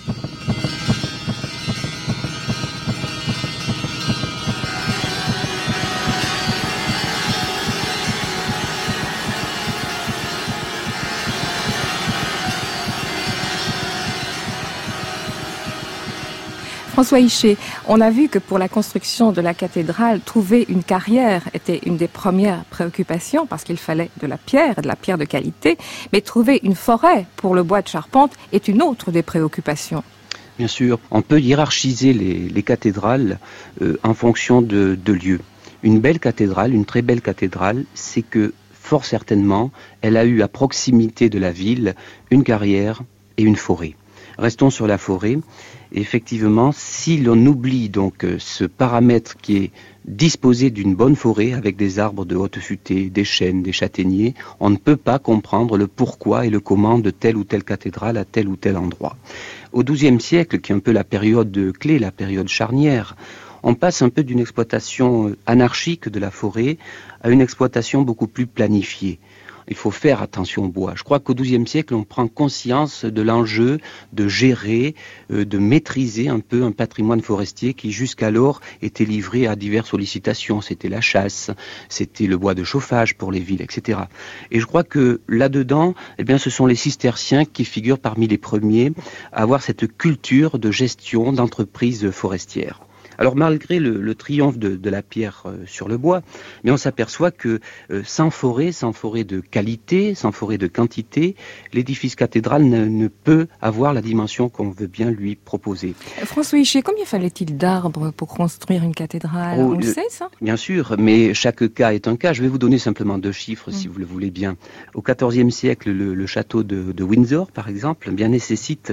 Speaker 4: François Hichet, on a vu que pour la construction de la cathédrale, trouver une carrière était une des premières préoccupations parce qu'il fallait de la pierre de qualité, mais trouver une forêt pour le bois de charpente est une autre des préoccupations.
Speaker 7: Bien sûr, on peut hiérarchiser les cathédrales en fonction de lieux. Une belle cathédrale, une très belle cathédrale, c'est que fort certainement, elle a eu à proximité de la ville une carrière et une forêt. Restons sur la forêt. Effectivement, si l'on oublie donc ce paramètre qui est disposé d'une bonne forêt avec des arbres de haute futée, des chênes, des châtaigniers, on ne peut pas comprendre le pourquoi et le comment de telle ou telle cathédrale à tel ou tel endroit. Au XIIe siècle, qui est un peu la période clé, la période charnière, on passe un peu d'une exploitation anarchique de la forêt à une exploitation beaucoup plus planifiée. Il faut faire attention au bois. Je crois qu'au XIIe siècle, on prend conscience de l'enjeu de gérer, de maîtriser un peu un patrimoine forestier qui jusqu'alors était livré à diverses sollicitations. C'était la chasse, c'était le bois de chauffage pour les villes, etc. Et je crois que là-dedans, eh bien, ce sont les cisterciens qui figurent parmi les premiers à avoir cette culture de gestion d'entreprises forestières. Alors malgré le triomphe de la pierre sur le bois, mais on s'aperçoit que sans forêt de qualité, sans forêt de quantité, l'édifice cathédral ne peut avoir la dimension qu'on veut bien lui proposer.
Speaker 4: François Hichet, combien fallait-il d'arbres pour construire une cathédrale? On le sait ça?
Speaker 7: Bien sûr, mais chaque cas est un cas. Je vais vous donner simplement 2 chiffres si vous le voulez bien. Au XIVe siècle, le château de Windsor, par exemple, eh bien, nécessite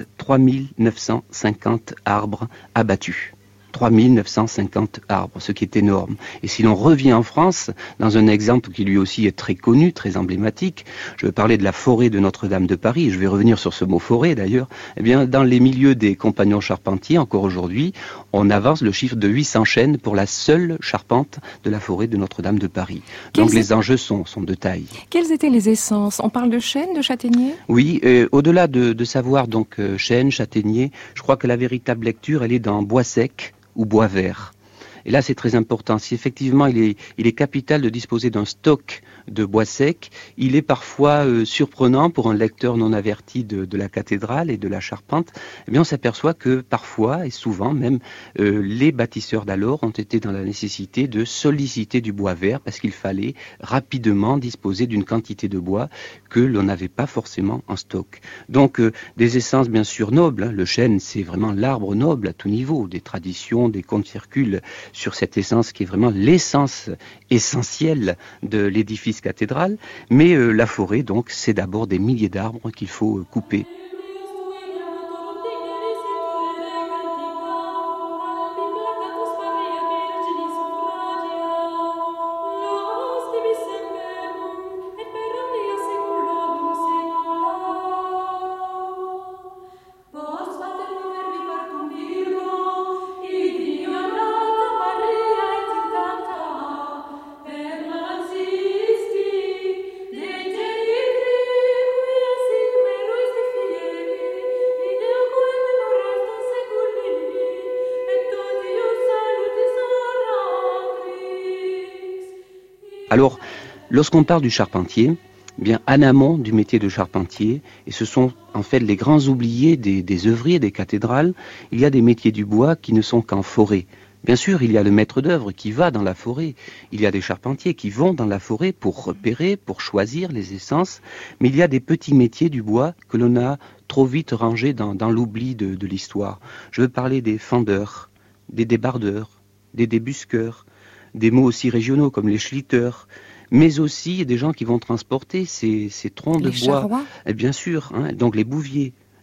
Speaker 7: 3950 arbres abattus. 3950 arbres, ce qui est énorme. Et si l'on revient en France, dans un exemple qui lui aussi est très connu, très emblématique, je vais parler de la forêt de Notre-Dame de Paris, je vais revenir sur ce mot forêt d'ailleurs, eh bien, dans les milieux des compagnons charpentiers, encore aujourd'hui, on avance le chiffre de 800 chênes pour la seule charpente de la forêt de Notre-Dame de Paris. Donc les enjeux sont de taille.
Speaker 4: Quelles étaient les essences? On parle de chêne, de châtaignier?
Speaker 7: Oui, au-delà de savoir donc chêne, châtaignier, je crois que la véritable lecture, elle est dans bois sec ou bois vert. Et là, c'est très important. Si effectivement il est capital de disposer d'un stock de bois sec, il est parfois surprenant pour un lecteur non averti de la cathédrale et de la charpente. Eh bien, on s'aperçoit que parfois, et souvent même, les bâtisseurs d'alors ont été dans la nécessité de solliciter du bois vert parce qu'il fallait rapidement disposer d'une quantité de bois que l'on n'avait pas forcément en stock. Donc, des essences bien sûr nobles. Hein. Le chêne, c'est vraiment l'arbre noble à tout niveau. Des traditions, des contes circulent sur cette essence qui est vraiment l'essence essentielle de l'édifice cathédral. Mais la forêt, donc, c'est d'abord des milliers d'arbres qu'il faut couper. Alors, lorsqu'on parle du charpentier, eh bien, en amont du métier de charpentier, et ce sont en fait les grands oubliés des œuvriers des cathédrales, il y a des métiers du bois qui ne sont qu'en forêt. Bien sûr, il y a le maître d'œuvre qui va dans la forêt, il y a des charpentiers qui vont dans la forêt pour repérer, pour choisir les essences, mais il y a des petits métiers du bois que l'on a trop vite rangés dans l'oubli de l'histoire. Je veux parler des fendeurs, des débardeurs, des débusqueurs, des mots aussi régionaux comme les schlitters, mais aussi des gens qui vont transporter ces troncs de bois. Et bien sûr, hein, donc les bouviers.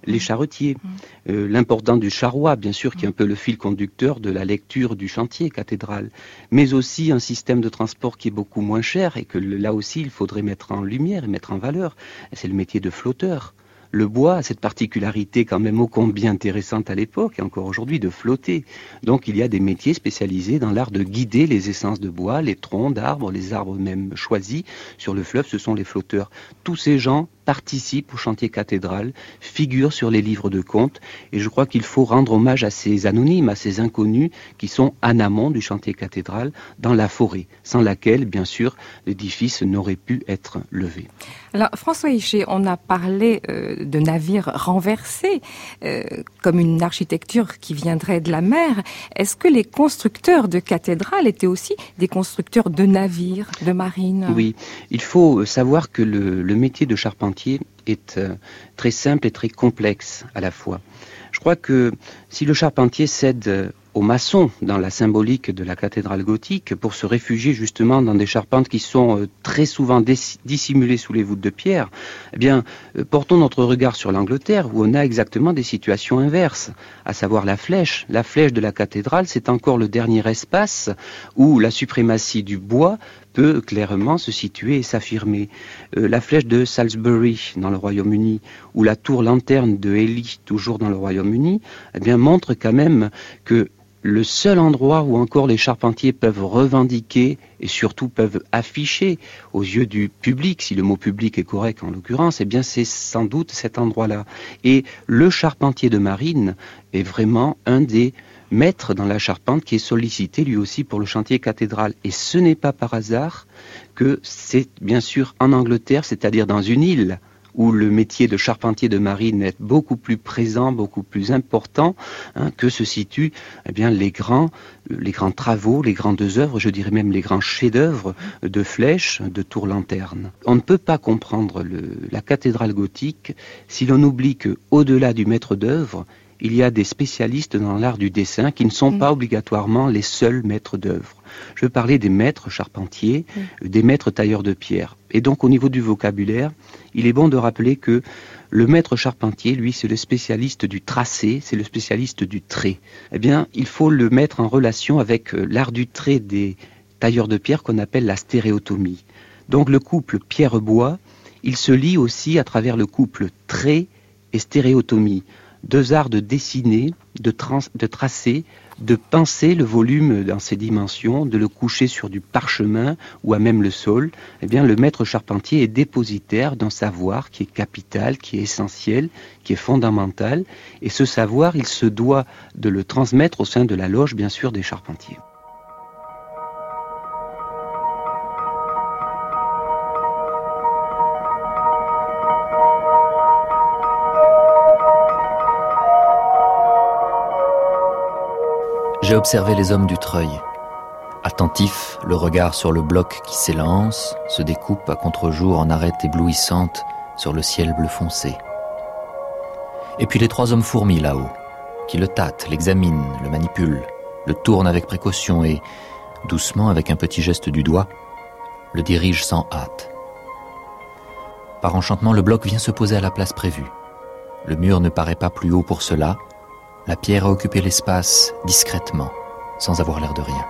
Speaker 7: les charretiers. L'importance du charroi, bien sûr, qui est un peu le fil conducteur de la lecture du chantier cathédral, mais aussi un système de transport qui est beaucoup moins cher et que là aussi il faudrait mettre en lumière et mettre en valeur. C'est le métier de flotteur. Le bois a cette particularité quand même ô combien intéressante à l'époque et encore aujourd'hui de flotter. Donc il y a des métiers spécialisés dans l'art de guider les essences de bois, les troncs d'arbres, les arbres même choisis sur le fleuve, ce sont les flotteurs. Tous ces gens participent au chantier cathédral, figurent sur les livres de comptes et je crois qu'il faut rendre hommage à ces anonymes, à ces inconnus qui sont en amont du chantier cathédral dans la forêt, sans laquelle bien sûr l'édifice n'aurait pu être levé.
Speaker 4: Alors François Hichet, on a parlé de navires renversés comme une architecture qui viendrait de la mer. Est-ce que les constructeurs de cathédrales étaient aussi des constructeurs de navires, de marines?
Speaker 7: Oui, il faut savoir que le métier de charpentier est très simple et très complexe à la fois. Je crois que si le charpentier cède aux maçons dans la symbolique de la cathédrale gothique pour se réfugier justement dans des charpentes qui sont très souvent dissimulées sous les voûtes de pierre, eh bien, portons notre regard sur l'Angleterre où on a exactement des situations inverses, à savoir la flèche. La flèche de la cathédrale, c'est encore le dernier espace où la suprématie du bois peut clairement se situer et s'affirmer. La flèche de Salisbury dans le Royaume-Uni ou la tour lanterne de Ely toujours dans le Royaume-Uni, eh bien, montre quand même que le seul endroit où encore les charpentiers peuvent revendiquer et surtout peuvent afficher aux yeux du public, si le mot public est correct en l'occurrence, eh bien c'est sans doute cet endroit-là. Et le charpentier de marine est vraiment un des maîtres dans la charpente qui est sollicité lui aussi pour le chantier cathédral. Et ce n'est pas par hasard que c'est bien sûr en Angleterre, c'est-à-dire dans une île où le métier de charpentier de marine est beaucoup plus présent, beaucoup plus important, que se situent eh bien, les grands travaux, les grandes œuvres, je dirais même les grands chefs-d'œuvre de flèches, de tours lanternes. On ne peut pas comprendre la cathédrale gothique si l'on oublie qu'au-delà du maître d'œuvre, il y a des spécialistes dans l'art du dessin qui ne sont pas obligatoirement les seuls maîtres d'œuvre. Je veux parler des maîtres charpentiers, des maîtres tailleurs de pierre. Et donc au niveau du vocabulaire, il est bon de rappeler que le maître charpentier, lui, c'est le spécialiste du tracé, c'est le spécialiste du trait. Eh bien, il faut le mettre en relation avec l'art du trait des tailleurs de pierre qu'on appelle la stéréotomie. Donc le couple pierre-bois, il se lie aussi à travers le couple trait et stéréotomie. Deux arts de dessiner, de tracer, de pincer le volume dans ses dimensions, de le coucher sur du parchemin ou à même le sol. Eh bien, le maître charpentier est dépositaire d'un savoir qui est capital, qui est essentiel, qui est fondamental. Et ce savoir, il se doit de le transmettre au sein de la loge, bien sûr, des charpentiers.
Speaker 6: J'ai observé les hommes du treuil. Attentif, le regard sur le bloc qui s'élance, se découpe à contre-jour en arêtes éblouissantes sur le ciel bleu foncé. Et puis les trois hommes fourmis là-haut, qui le tâtent, l'examinent, le manipulent, le tournent avec précaution et, doucement, avec un petit geste du doigt, le dirigent sans hâte. Par enchantement, le bloc vient se poser à la place prévue. Le mur ne paraît pas plus haut pour cela. La pierre a occupé l'espace discrètement, sans avoir l'air de rien.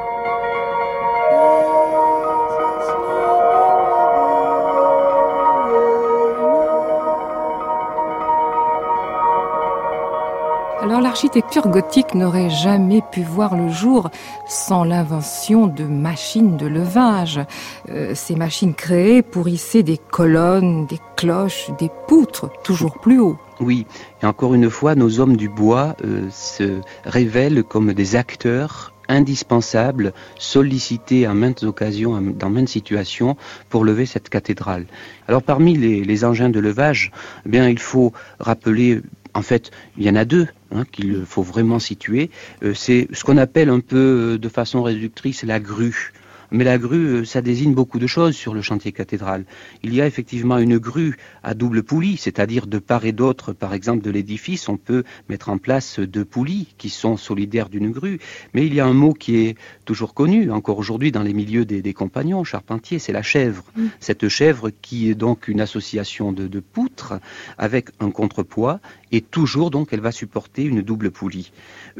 Speaker 4: Alors l'architecture gothique n'aurait jamais pu voir le jour sans l'invention de machines de levage. Ces machines créées pour hisser des colonnes, des cloches, des poutres toujours plus haut.
Speaker 7: Oui, et encore une fois, nos hommes du bois se révèlent comme des acteurs indispensables, sollicités à maintes occasions, dans maintes situations, pour lever cette cathédrale. Alors parmi les engins de levage, eh bien, il faut rappeler, en fait, il y en a deux qu'il faut vraiment situer. C'est ce qu'on appelle un peu de façon réductrice la grue. Mais la grue, ça désigne beaucoup de choses sur le chantier cathédral. Il y a effectivement une grue à double poulie, c'est-à-dire de part et d'autre, par exemple, de l'édifice, on peut mettre en place 2 poulies qui sont solidaires d'une grue. Mais il y a un mot qui est toujours connu, encore aujourd'hui dans les milieux des compagnons charpentiers, c'est la chèvre. Cette chèvre qui est donc une association de poutres avec un contrepoids, et toujours donc elle va supporter une double poulie.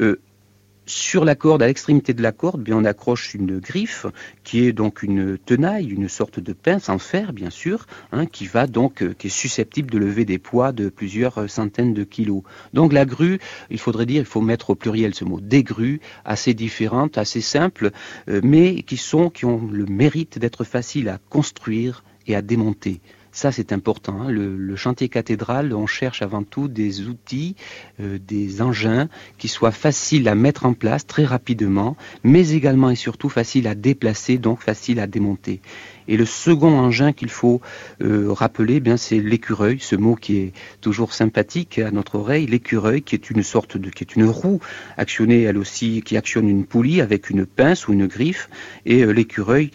Speaker 7: Sur la corde, à l'extrémité de la corde, bien, on accroche une griffe qui est donc une tenaille, une sorte de pince en fer, bien sûr, qui est susceptible de lever des poids de plusieurs centaines de kilos. Donc la grue, il faut mettre au pluriel ce mot, des grues assez différentes, assez simples, mais qui ont le mérite d'être faciles à construire et à démonter. Ça, c'est important. Le chantier cathédral, on cherche avant tout des outils, des engins qui soient faciles à mettre en place très rapidement, mais également et surtout faciles à déplacer, donc faciles à démonter. Et le second engin qu'il faut rappeler, c'est l'écureuil, ce mot qui est toujours sympathique à notre oreille, l'écureuil qui est une roue actionnée elle aussi, qui actionne une poulie avec une pince ou une griffe, et l'écureuil,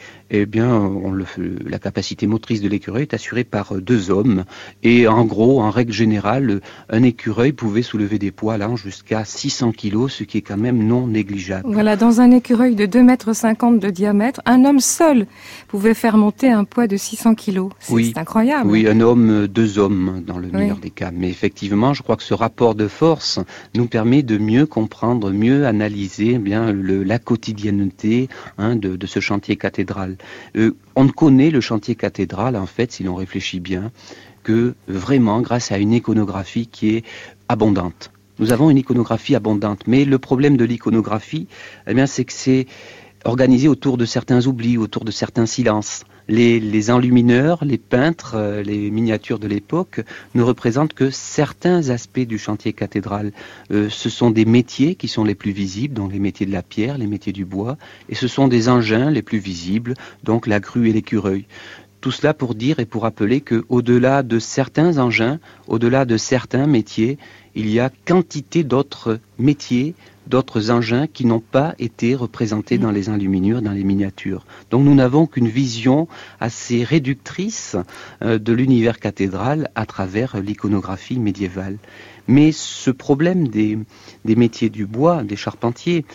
Speaker 7: la capacité motrice de l'écureuil est assurée par 2 hommes, et en gros, en règle générale, un écureuil pouvait soulever des poids allant jusqu'à 600 kg, ce qui est quand même non négligeable.
Speaker 4: Voilà, dans un écureuil de 2,50 m de diamètre, un homme seul pouvait faire monter un poids de 600 kg. C'est incroyable.
Speaker 7: Oui, un homme, 2 hommes dans le meilleur des cas. Mais effectivement, je crois que ce rapport de force nous permet de mieux comprendre, mieux analyser la quotidienneté de ce chantier cathédral. On ne connaît le chantier cathédral, en fait, si l'on réfléchit bien, que vraiment grâce à une iconographie qui est abondante. Nous avons une iconographie abondante, mais le problème de l'iconographie, c'est que c'est organisé autour de certains oublis, autour de certains silences. Les enlumineurs, les peintres, les miniatures de l'époque ne représentent que certains aspects du chantier cathédral. Ce sont des métiers qui sont les plus visibles, donc les métiers de la pierre, les métiers du bois, et ce sont des engins les plus visibles, donc la grue et l'écureuil. Tout cela pour dire et pour rappeler qu'au-delà de certains engins, au-delà de certains métiers, il y a quantité d'autres métiers, d'autres engins qui n'ont pas été représentés dans les enluminures, dans les miniatures. Donc nous n'avons qu'une vision assez réductrice de l'univers cathédral à travers l'iconographie médiévale. Mais ce problème des métiers du bois, des charpentiers,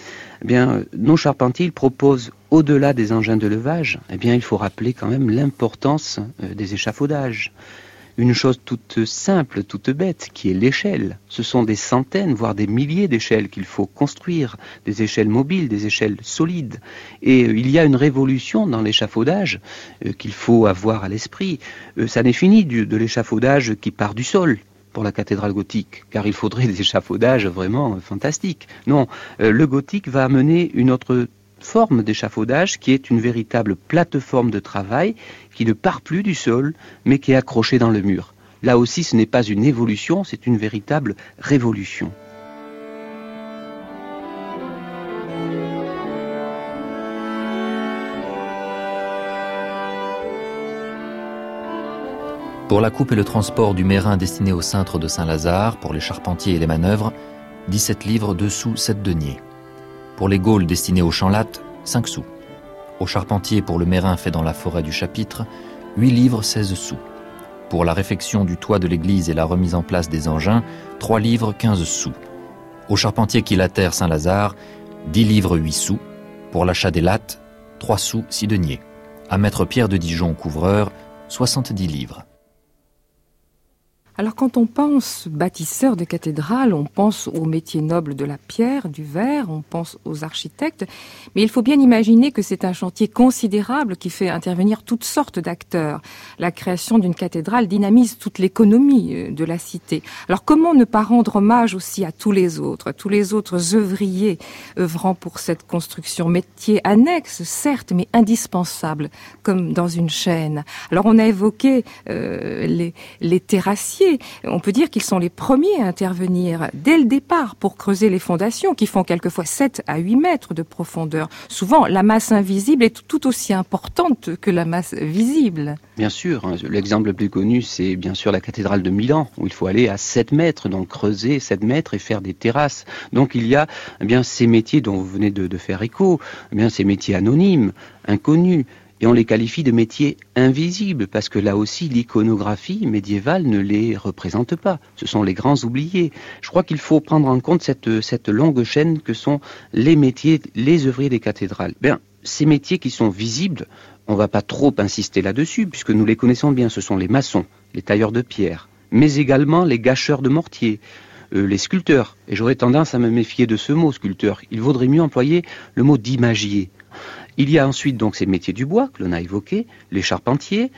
Speaker 7: nos charpentiers, ils proposent, au-delà des engins de levage, il faut rappeler quand même l'importance des échafaudages. Une chose toute simple, toute bête, qui est l'échelle. Ce sont des centaines, voire des milliers d'échelles qu'il faut construire, des échelles mobiles, des échelles solides. Et il y a une révolution dans l'échafaudage qu'il faut avoir à l'esprit. Ça n'est fini de l'échafaudage qui part du sol pour la cathédrale gothique, car il faudrait des échafaudages vraiment fantastiques. Non, le gothique va amener une autre forme d'échafaudage qui est une véritable plateforme de travail qui ne part plus du sol mais qui est accrochée dans le mur. Là aussi, ce n'est pas une évolution, c'est une véritable révolution.
Speaker 6: Pour la coupe et le transport du mérin destiné au cintre de Saint-Lazare, pour les charpentiers et les manœuvres, 17 livres, 2 sous, 7 deniers. Pour les gaules destinées aux champs-lattes, 5 sous. Au charpentier pour le mérin fait dans la forêt du chapitre, 8 livres, 16 sous. Pour la réfection du toit de l'église et la remise en place des engins, 3 livres, 15 sous. Au charpentier qui latère Saint-Lazare, 10 livres, 8 sous. Pour l'achat des lattes, 3 sous, 6 deniers. À maître Pierre de Dijon, couvreur, 70 livres.
Speaker 4: Alors quand on pense bâtisseur de cathédrale, on pense aux métiers nobles de la pierre, du verre, on pense aux architectes, mais il faut bien imaginer que c'est un chantier considérable qui fait intervenir toutes sortes d'acteurs. La création d'une cathédrale dynamise toute l'économie de la cité. Alors comment ne pas rendre hommage aussi à tous les autres œuvriers œuvrant pour cette construction, métiers annexes certes, mais indispensables, comme dans une chaîne. Alors on a évoqué les terrassiers, chantier. On peut dire qu'ils sont les premiers à intervenir dès le départ pour creuser les fondations qui font quelquefois 7 à 8 mètres de profondeur. Souvent, la masse invisible est tout aussi importante que la masse visible.
Speaker 7: Bien sûr, l'exemple le plus connu, c'est bien sûr la cathédrale de Milan, où il faut aller à 7 mètres, donc creuser 7 mètres et faire des terrasses. Donc il y a bien ces métiers dont vous venez de faire écho, bien ces métiers anonymes, inconnus, et on les qualifie de métiers invisibles, parce que là aussi, l'iconographie médiévale ne les représente pas. Ce sont les grands oubliés. Je crois qu'il faut prendre en compte cette longue chaîne que sont les métiers, les œuvriers des cathédrales. Bien, ces métiers qui sont visibles, on ne va pas trop insister là-dessus, puisque nous les connaissons bien. Ce sont les maçons, les tailleurs de pierre, mais également les gâcheurs de mortier, les sculpteurs. Et j'aurais tendance à me méfier de ce mot, sculpteur. Il vaudrait mieux employer le mot d'imagier. Il y a ensuite donc ces métiers du bois que l'on a évoqués, les charpentiers.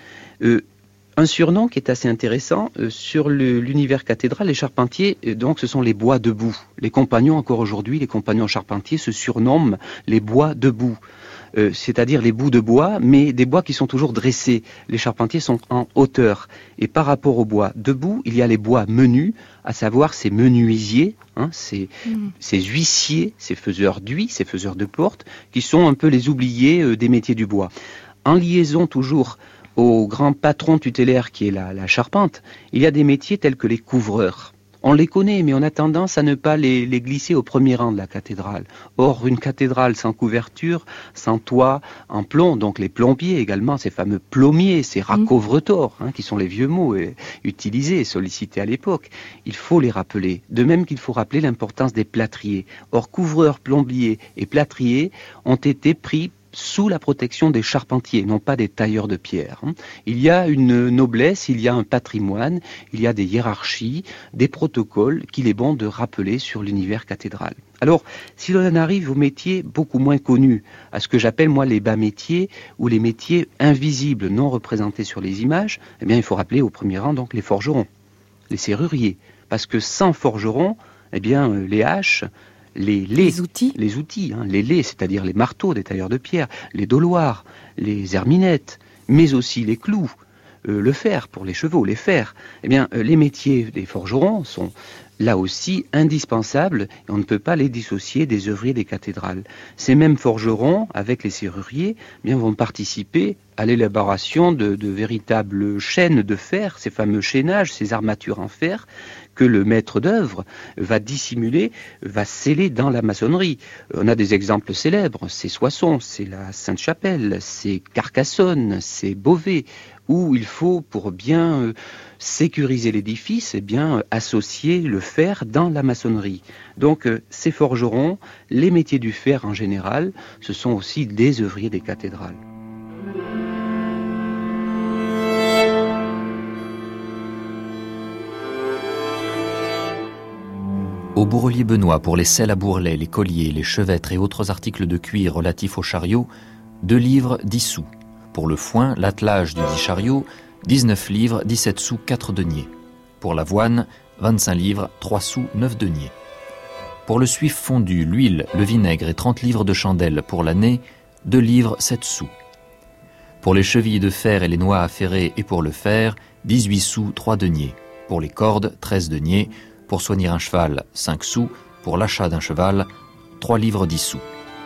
Speaker 7: Un surnom qui est assez intéressant sur l'univers cathédral, les charpentiers, donc ce sont les bois debout. Les compagnons, encore aujourd'hui, les compagnons charpentiers se surnomment les bois debout. C'est-à-dire les bouts de bois, mais des bois qui sont toujours dressés. Les charpentiers sont en hauteur. Et par rapport aux bois debout, il y a les bois menus, à savoir ces menuisiers, ces huissiers, ces faiseurs d'huis, ces faiseurs de portes, qui sont un peu les oubliés des métiers du bois. En liaison toujours au grand patron tutélaire qui est la charpente, il y a des métiers tels que les couvreurs. On les connaît, mais on a tendance à ne pas les glisser au premier rang de la cathédrale. Or, une cathédrale sans couverture, sans toit, en plomb, donc les plombiers également, ces fameux plombiers, ces racovretors, qui sont les vieux mots utilisés et sollicités à l'époque, il faut les rappeler. De même qu'il faut rappeler l'importance des plâtriers. Or, couvreurs, plombiers et plâtriers ont été pris sous la protection des charpentiers, non pas des tailleurs de pierre. Il y a une noblesse, il y a un patrimoine, il y a des hiérarchies, des protocoles qu'il est bon de rappeler sur l'univers cathédral. Alors, si l'on en arrive aux métiers beaucoup moins connus, à ce que j'appelle moi les bas métiers, ou les métiers invisibles, non représentés sur les images, eh bien il faut rappeler au premier rang donc les forgerons, les serruriers, parce que sans forgerons, eh bien les haches, les outils, les lais, c'est-à-dire les marteaux des tailleurs de pierre, les doloirs, les herminettes, mais aussi les clous, le fer pour les chevaux, les fers. Eh bien, les métiers des forgerons sont là aussi indispensables et on ne peut pas les dissocier des œuvriers des cathédrales. Ces mêmes forgerons, avec les serruriers, eh bien, vont participer à l'élaboration de véritables chaînes de fer, ces fameux chaînages, ces armatures en fer, que le maître d'œuvre va dissimuler, va sceller dans la maçonnerie. On a des exemples célèbres, c'est Soissons, c'est la Sainte-Chapelle, c'est Carcassonne, c'est Beauvais, où il faut, pour bien sécuriser l'édifice, eh bien, associer le fer dans la maçonnerie. Donc, ces forgerons, les métiers du fer en général, ce sont aussi des œuvriers des cathédrales.
Speaker 6: Au bourrelier benoît, pour les selles à bourrelets, les colliers, les chevêtres et autres articles de cuir relatifs au chariot, 2 livres 10 sous. Pour le foin, l'attelage du dit chariot, 19 livres 17 sous 4 deniers. Pour l'avoine, 25 livres 3 sous 9 deniers. Pour le suif fondu, l'huile, le vinaigre et 30 livres de chandelle pour l'année, 2 livres 7 sous. Pour les chevilles de fer et les noix à ferrer et pour le fer, 18 sous 3 deniers. Pour les cordes, 13 deniers. Pour soigner un cheval, 5 sous. Pour l'achat d'un cheval, 3 livres 10 sous.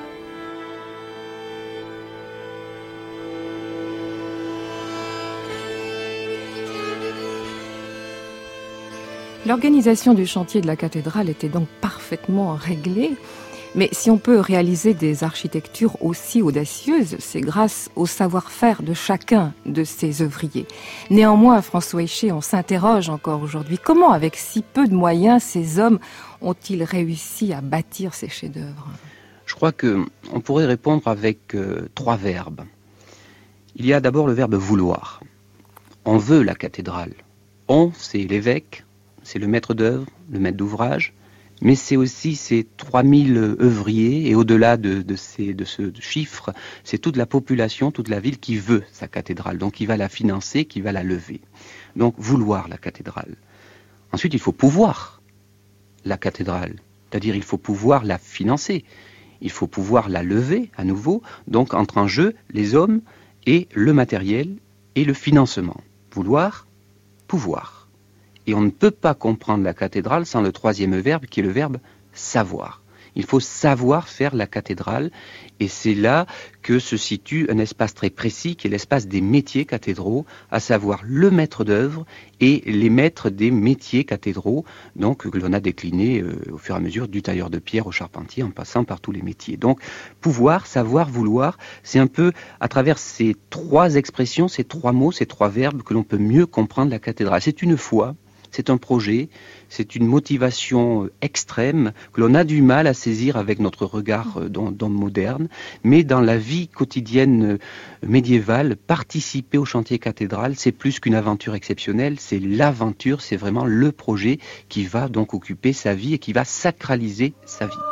Speaker 4: L'organisation du chantier de la cathédrale était donc parfaitement réglée. Mais si on peut réaliser des architectures aussi audacieuses, c'est grâce au savoir-faire de chacun de ces œuvriers. Néanmoins, François Éché, on s'interroge encore aujourd'hui. Comment, avec si peu de moyens, ces hommes ont-ils réussi à bâtir ces chefs-d'œuvre ?
Speaker 7: Je crois qu'on pourrait répondre avec 3 verbes. Il y a d'abord le verbe vouloir. On veut la cathédrale. On, c'est l'évêque, c'est le maître d'œuvre, le maître d'ouvrage. Mais c'est aussi ces 3000 œuvriers, et au-delà de ce chiffre, c'est toute la population, toute la ville qui veut sa cathédrale, donc qui va la financer, qui va la lever. Donc vouloir la cathédrale. Ensuite, il faut pouvoir la cathédrale, c'est-à-dire il faut pouvoir la financer, il faut pouvoir la lever à nouveau, donc entre en jeu les hommes et le matériel et le financement. Vouloir, pouvoir. Et on ne peut pas comprendre la cathédrale sans le troisième verbe qui est le verbe savoir. Il faut savoir faire la cathédrale et c'est là que se situe un espace très précis qui est l'espace des métiers cathédraux, à savoir le maître d'œuvre et les maîtres des métiers cathédraux, donc que l'on a décliné au fur et à mesure du tailleur de pierre au charpentier en passant par tous les métiers. Donc pouvoir, savoir, vouloir, c'est un peu à travers ces trois expressions, ces trois mots, ces trois verbes que l'on peut mieux comprendre la cathédrale. C'est une foi. C'est un projet, c'est une motivation extrême que l'on a du mal à saisir avec notre regard d'homme moderne, mais dans la vie quotidienne médiévale, participer au chantier cathédral, c'est plus qu'une aventure exceptionnelle, c'est l'aventure, c'est vraiment le projet qui va donc occuper sa vie et qui va sacraliser sa vie.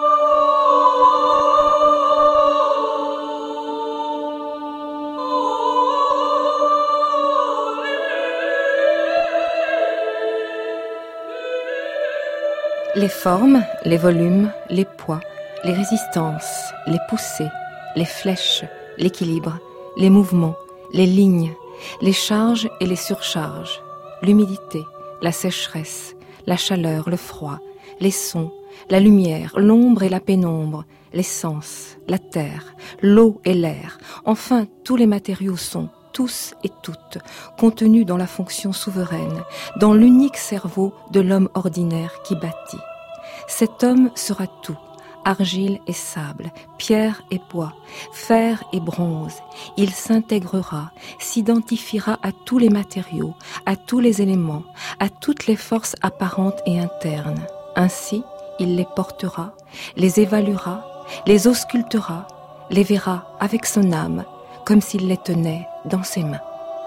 Speaker 4: Les formes, les volumes, les poids, les résistances, les poussées, les flèches, l'équilibre, les mouvements, les lignes, les charges et les surcharges, l'humidité, la sécheresse, la chaleur, le froid, les sons, la lumière, l'ombre et la pénombre, l'essence, la terre, l'eau et l'air, enfin tous les matériaux sont, tous et toutes, contenus dans la fonction souveraine, dans l'unique cerveau de l'homme ordinaire qui bâtit. Cet homme sera tout, argile et sable, pierre et bois, fer et bronze. Il s'intégrera, s'identifiera à tous les matériaux, à tous les éléments, à toutes les forces apparentes et internes. Ainsi, il les portera, les évaluera, les auscultera, les verra avec son âme, comme s'il les tenait dans ses mains.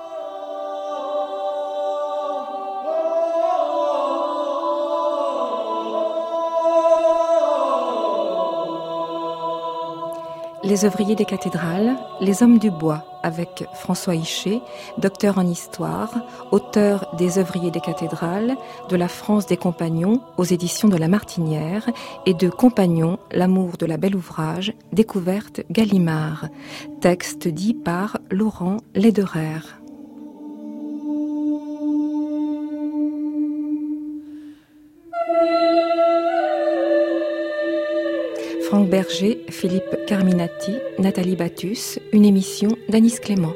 Speaker 4: Les œuvriers des cathédrales, les hommes du bois, avec François Hichet, docteur en histoire, auteur des œuvriers des cathédrales, de la France des compagnons aux éditions de La Martinière et de Compagnons, l'amour de la belle ouvrage, découverte Gallimard. Texte dit par Laurent Lederer. Franck Berger, Philippe Carminati, Nathalie Battus, une émission d'Anis Clément.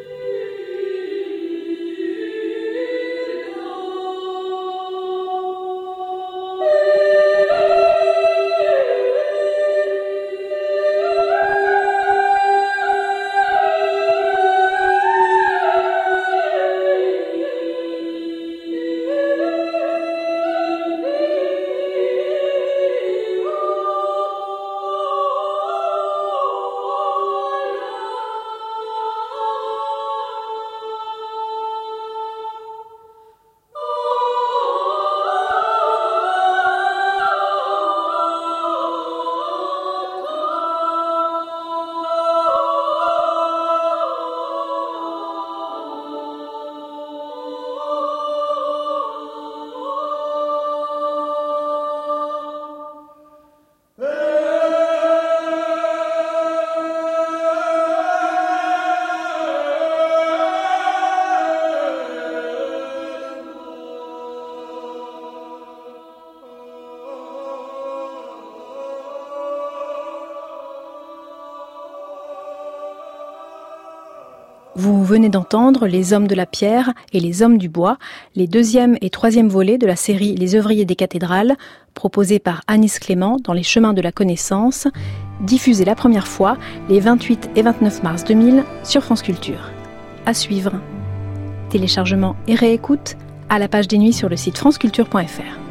Speaker 2: Vous venez d'entendre Les Hommes de la Pierre et Les Hommes du Bois, les deuxième et troisième volets de la série Les Œuvriers des cathédrales, proposés par Anis Clément dans Les Chemins de la Connaissance, diffusés la première fois les 28 et 29 mars 2000 sur France Culture. À suivre. Téléchargement et réécoute à la page des nuits sur le site franceculture.fr.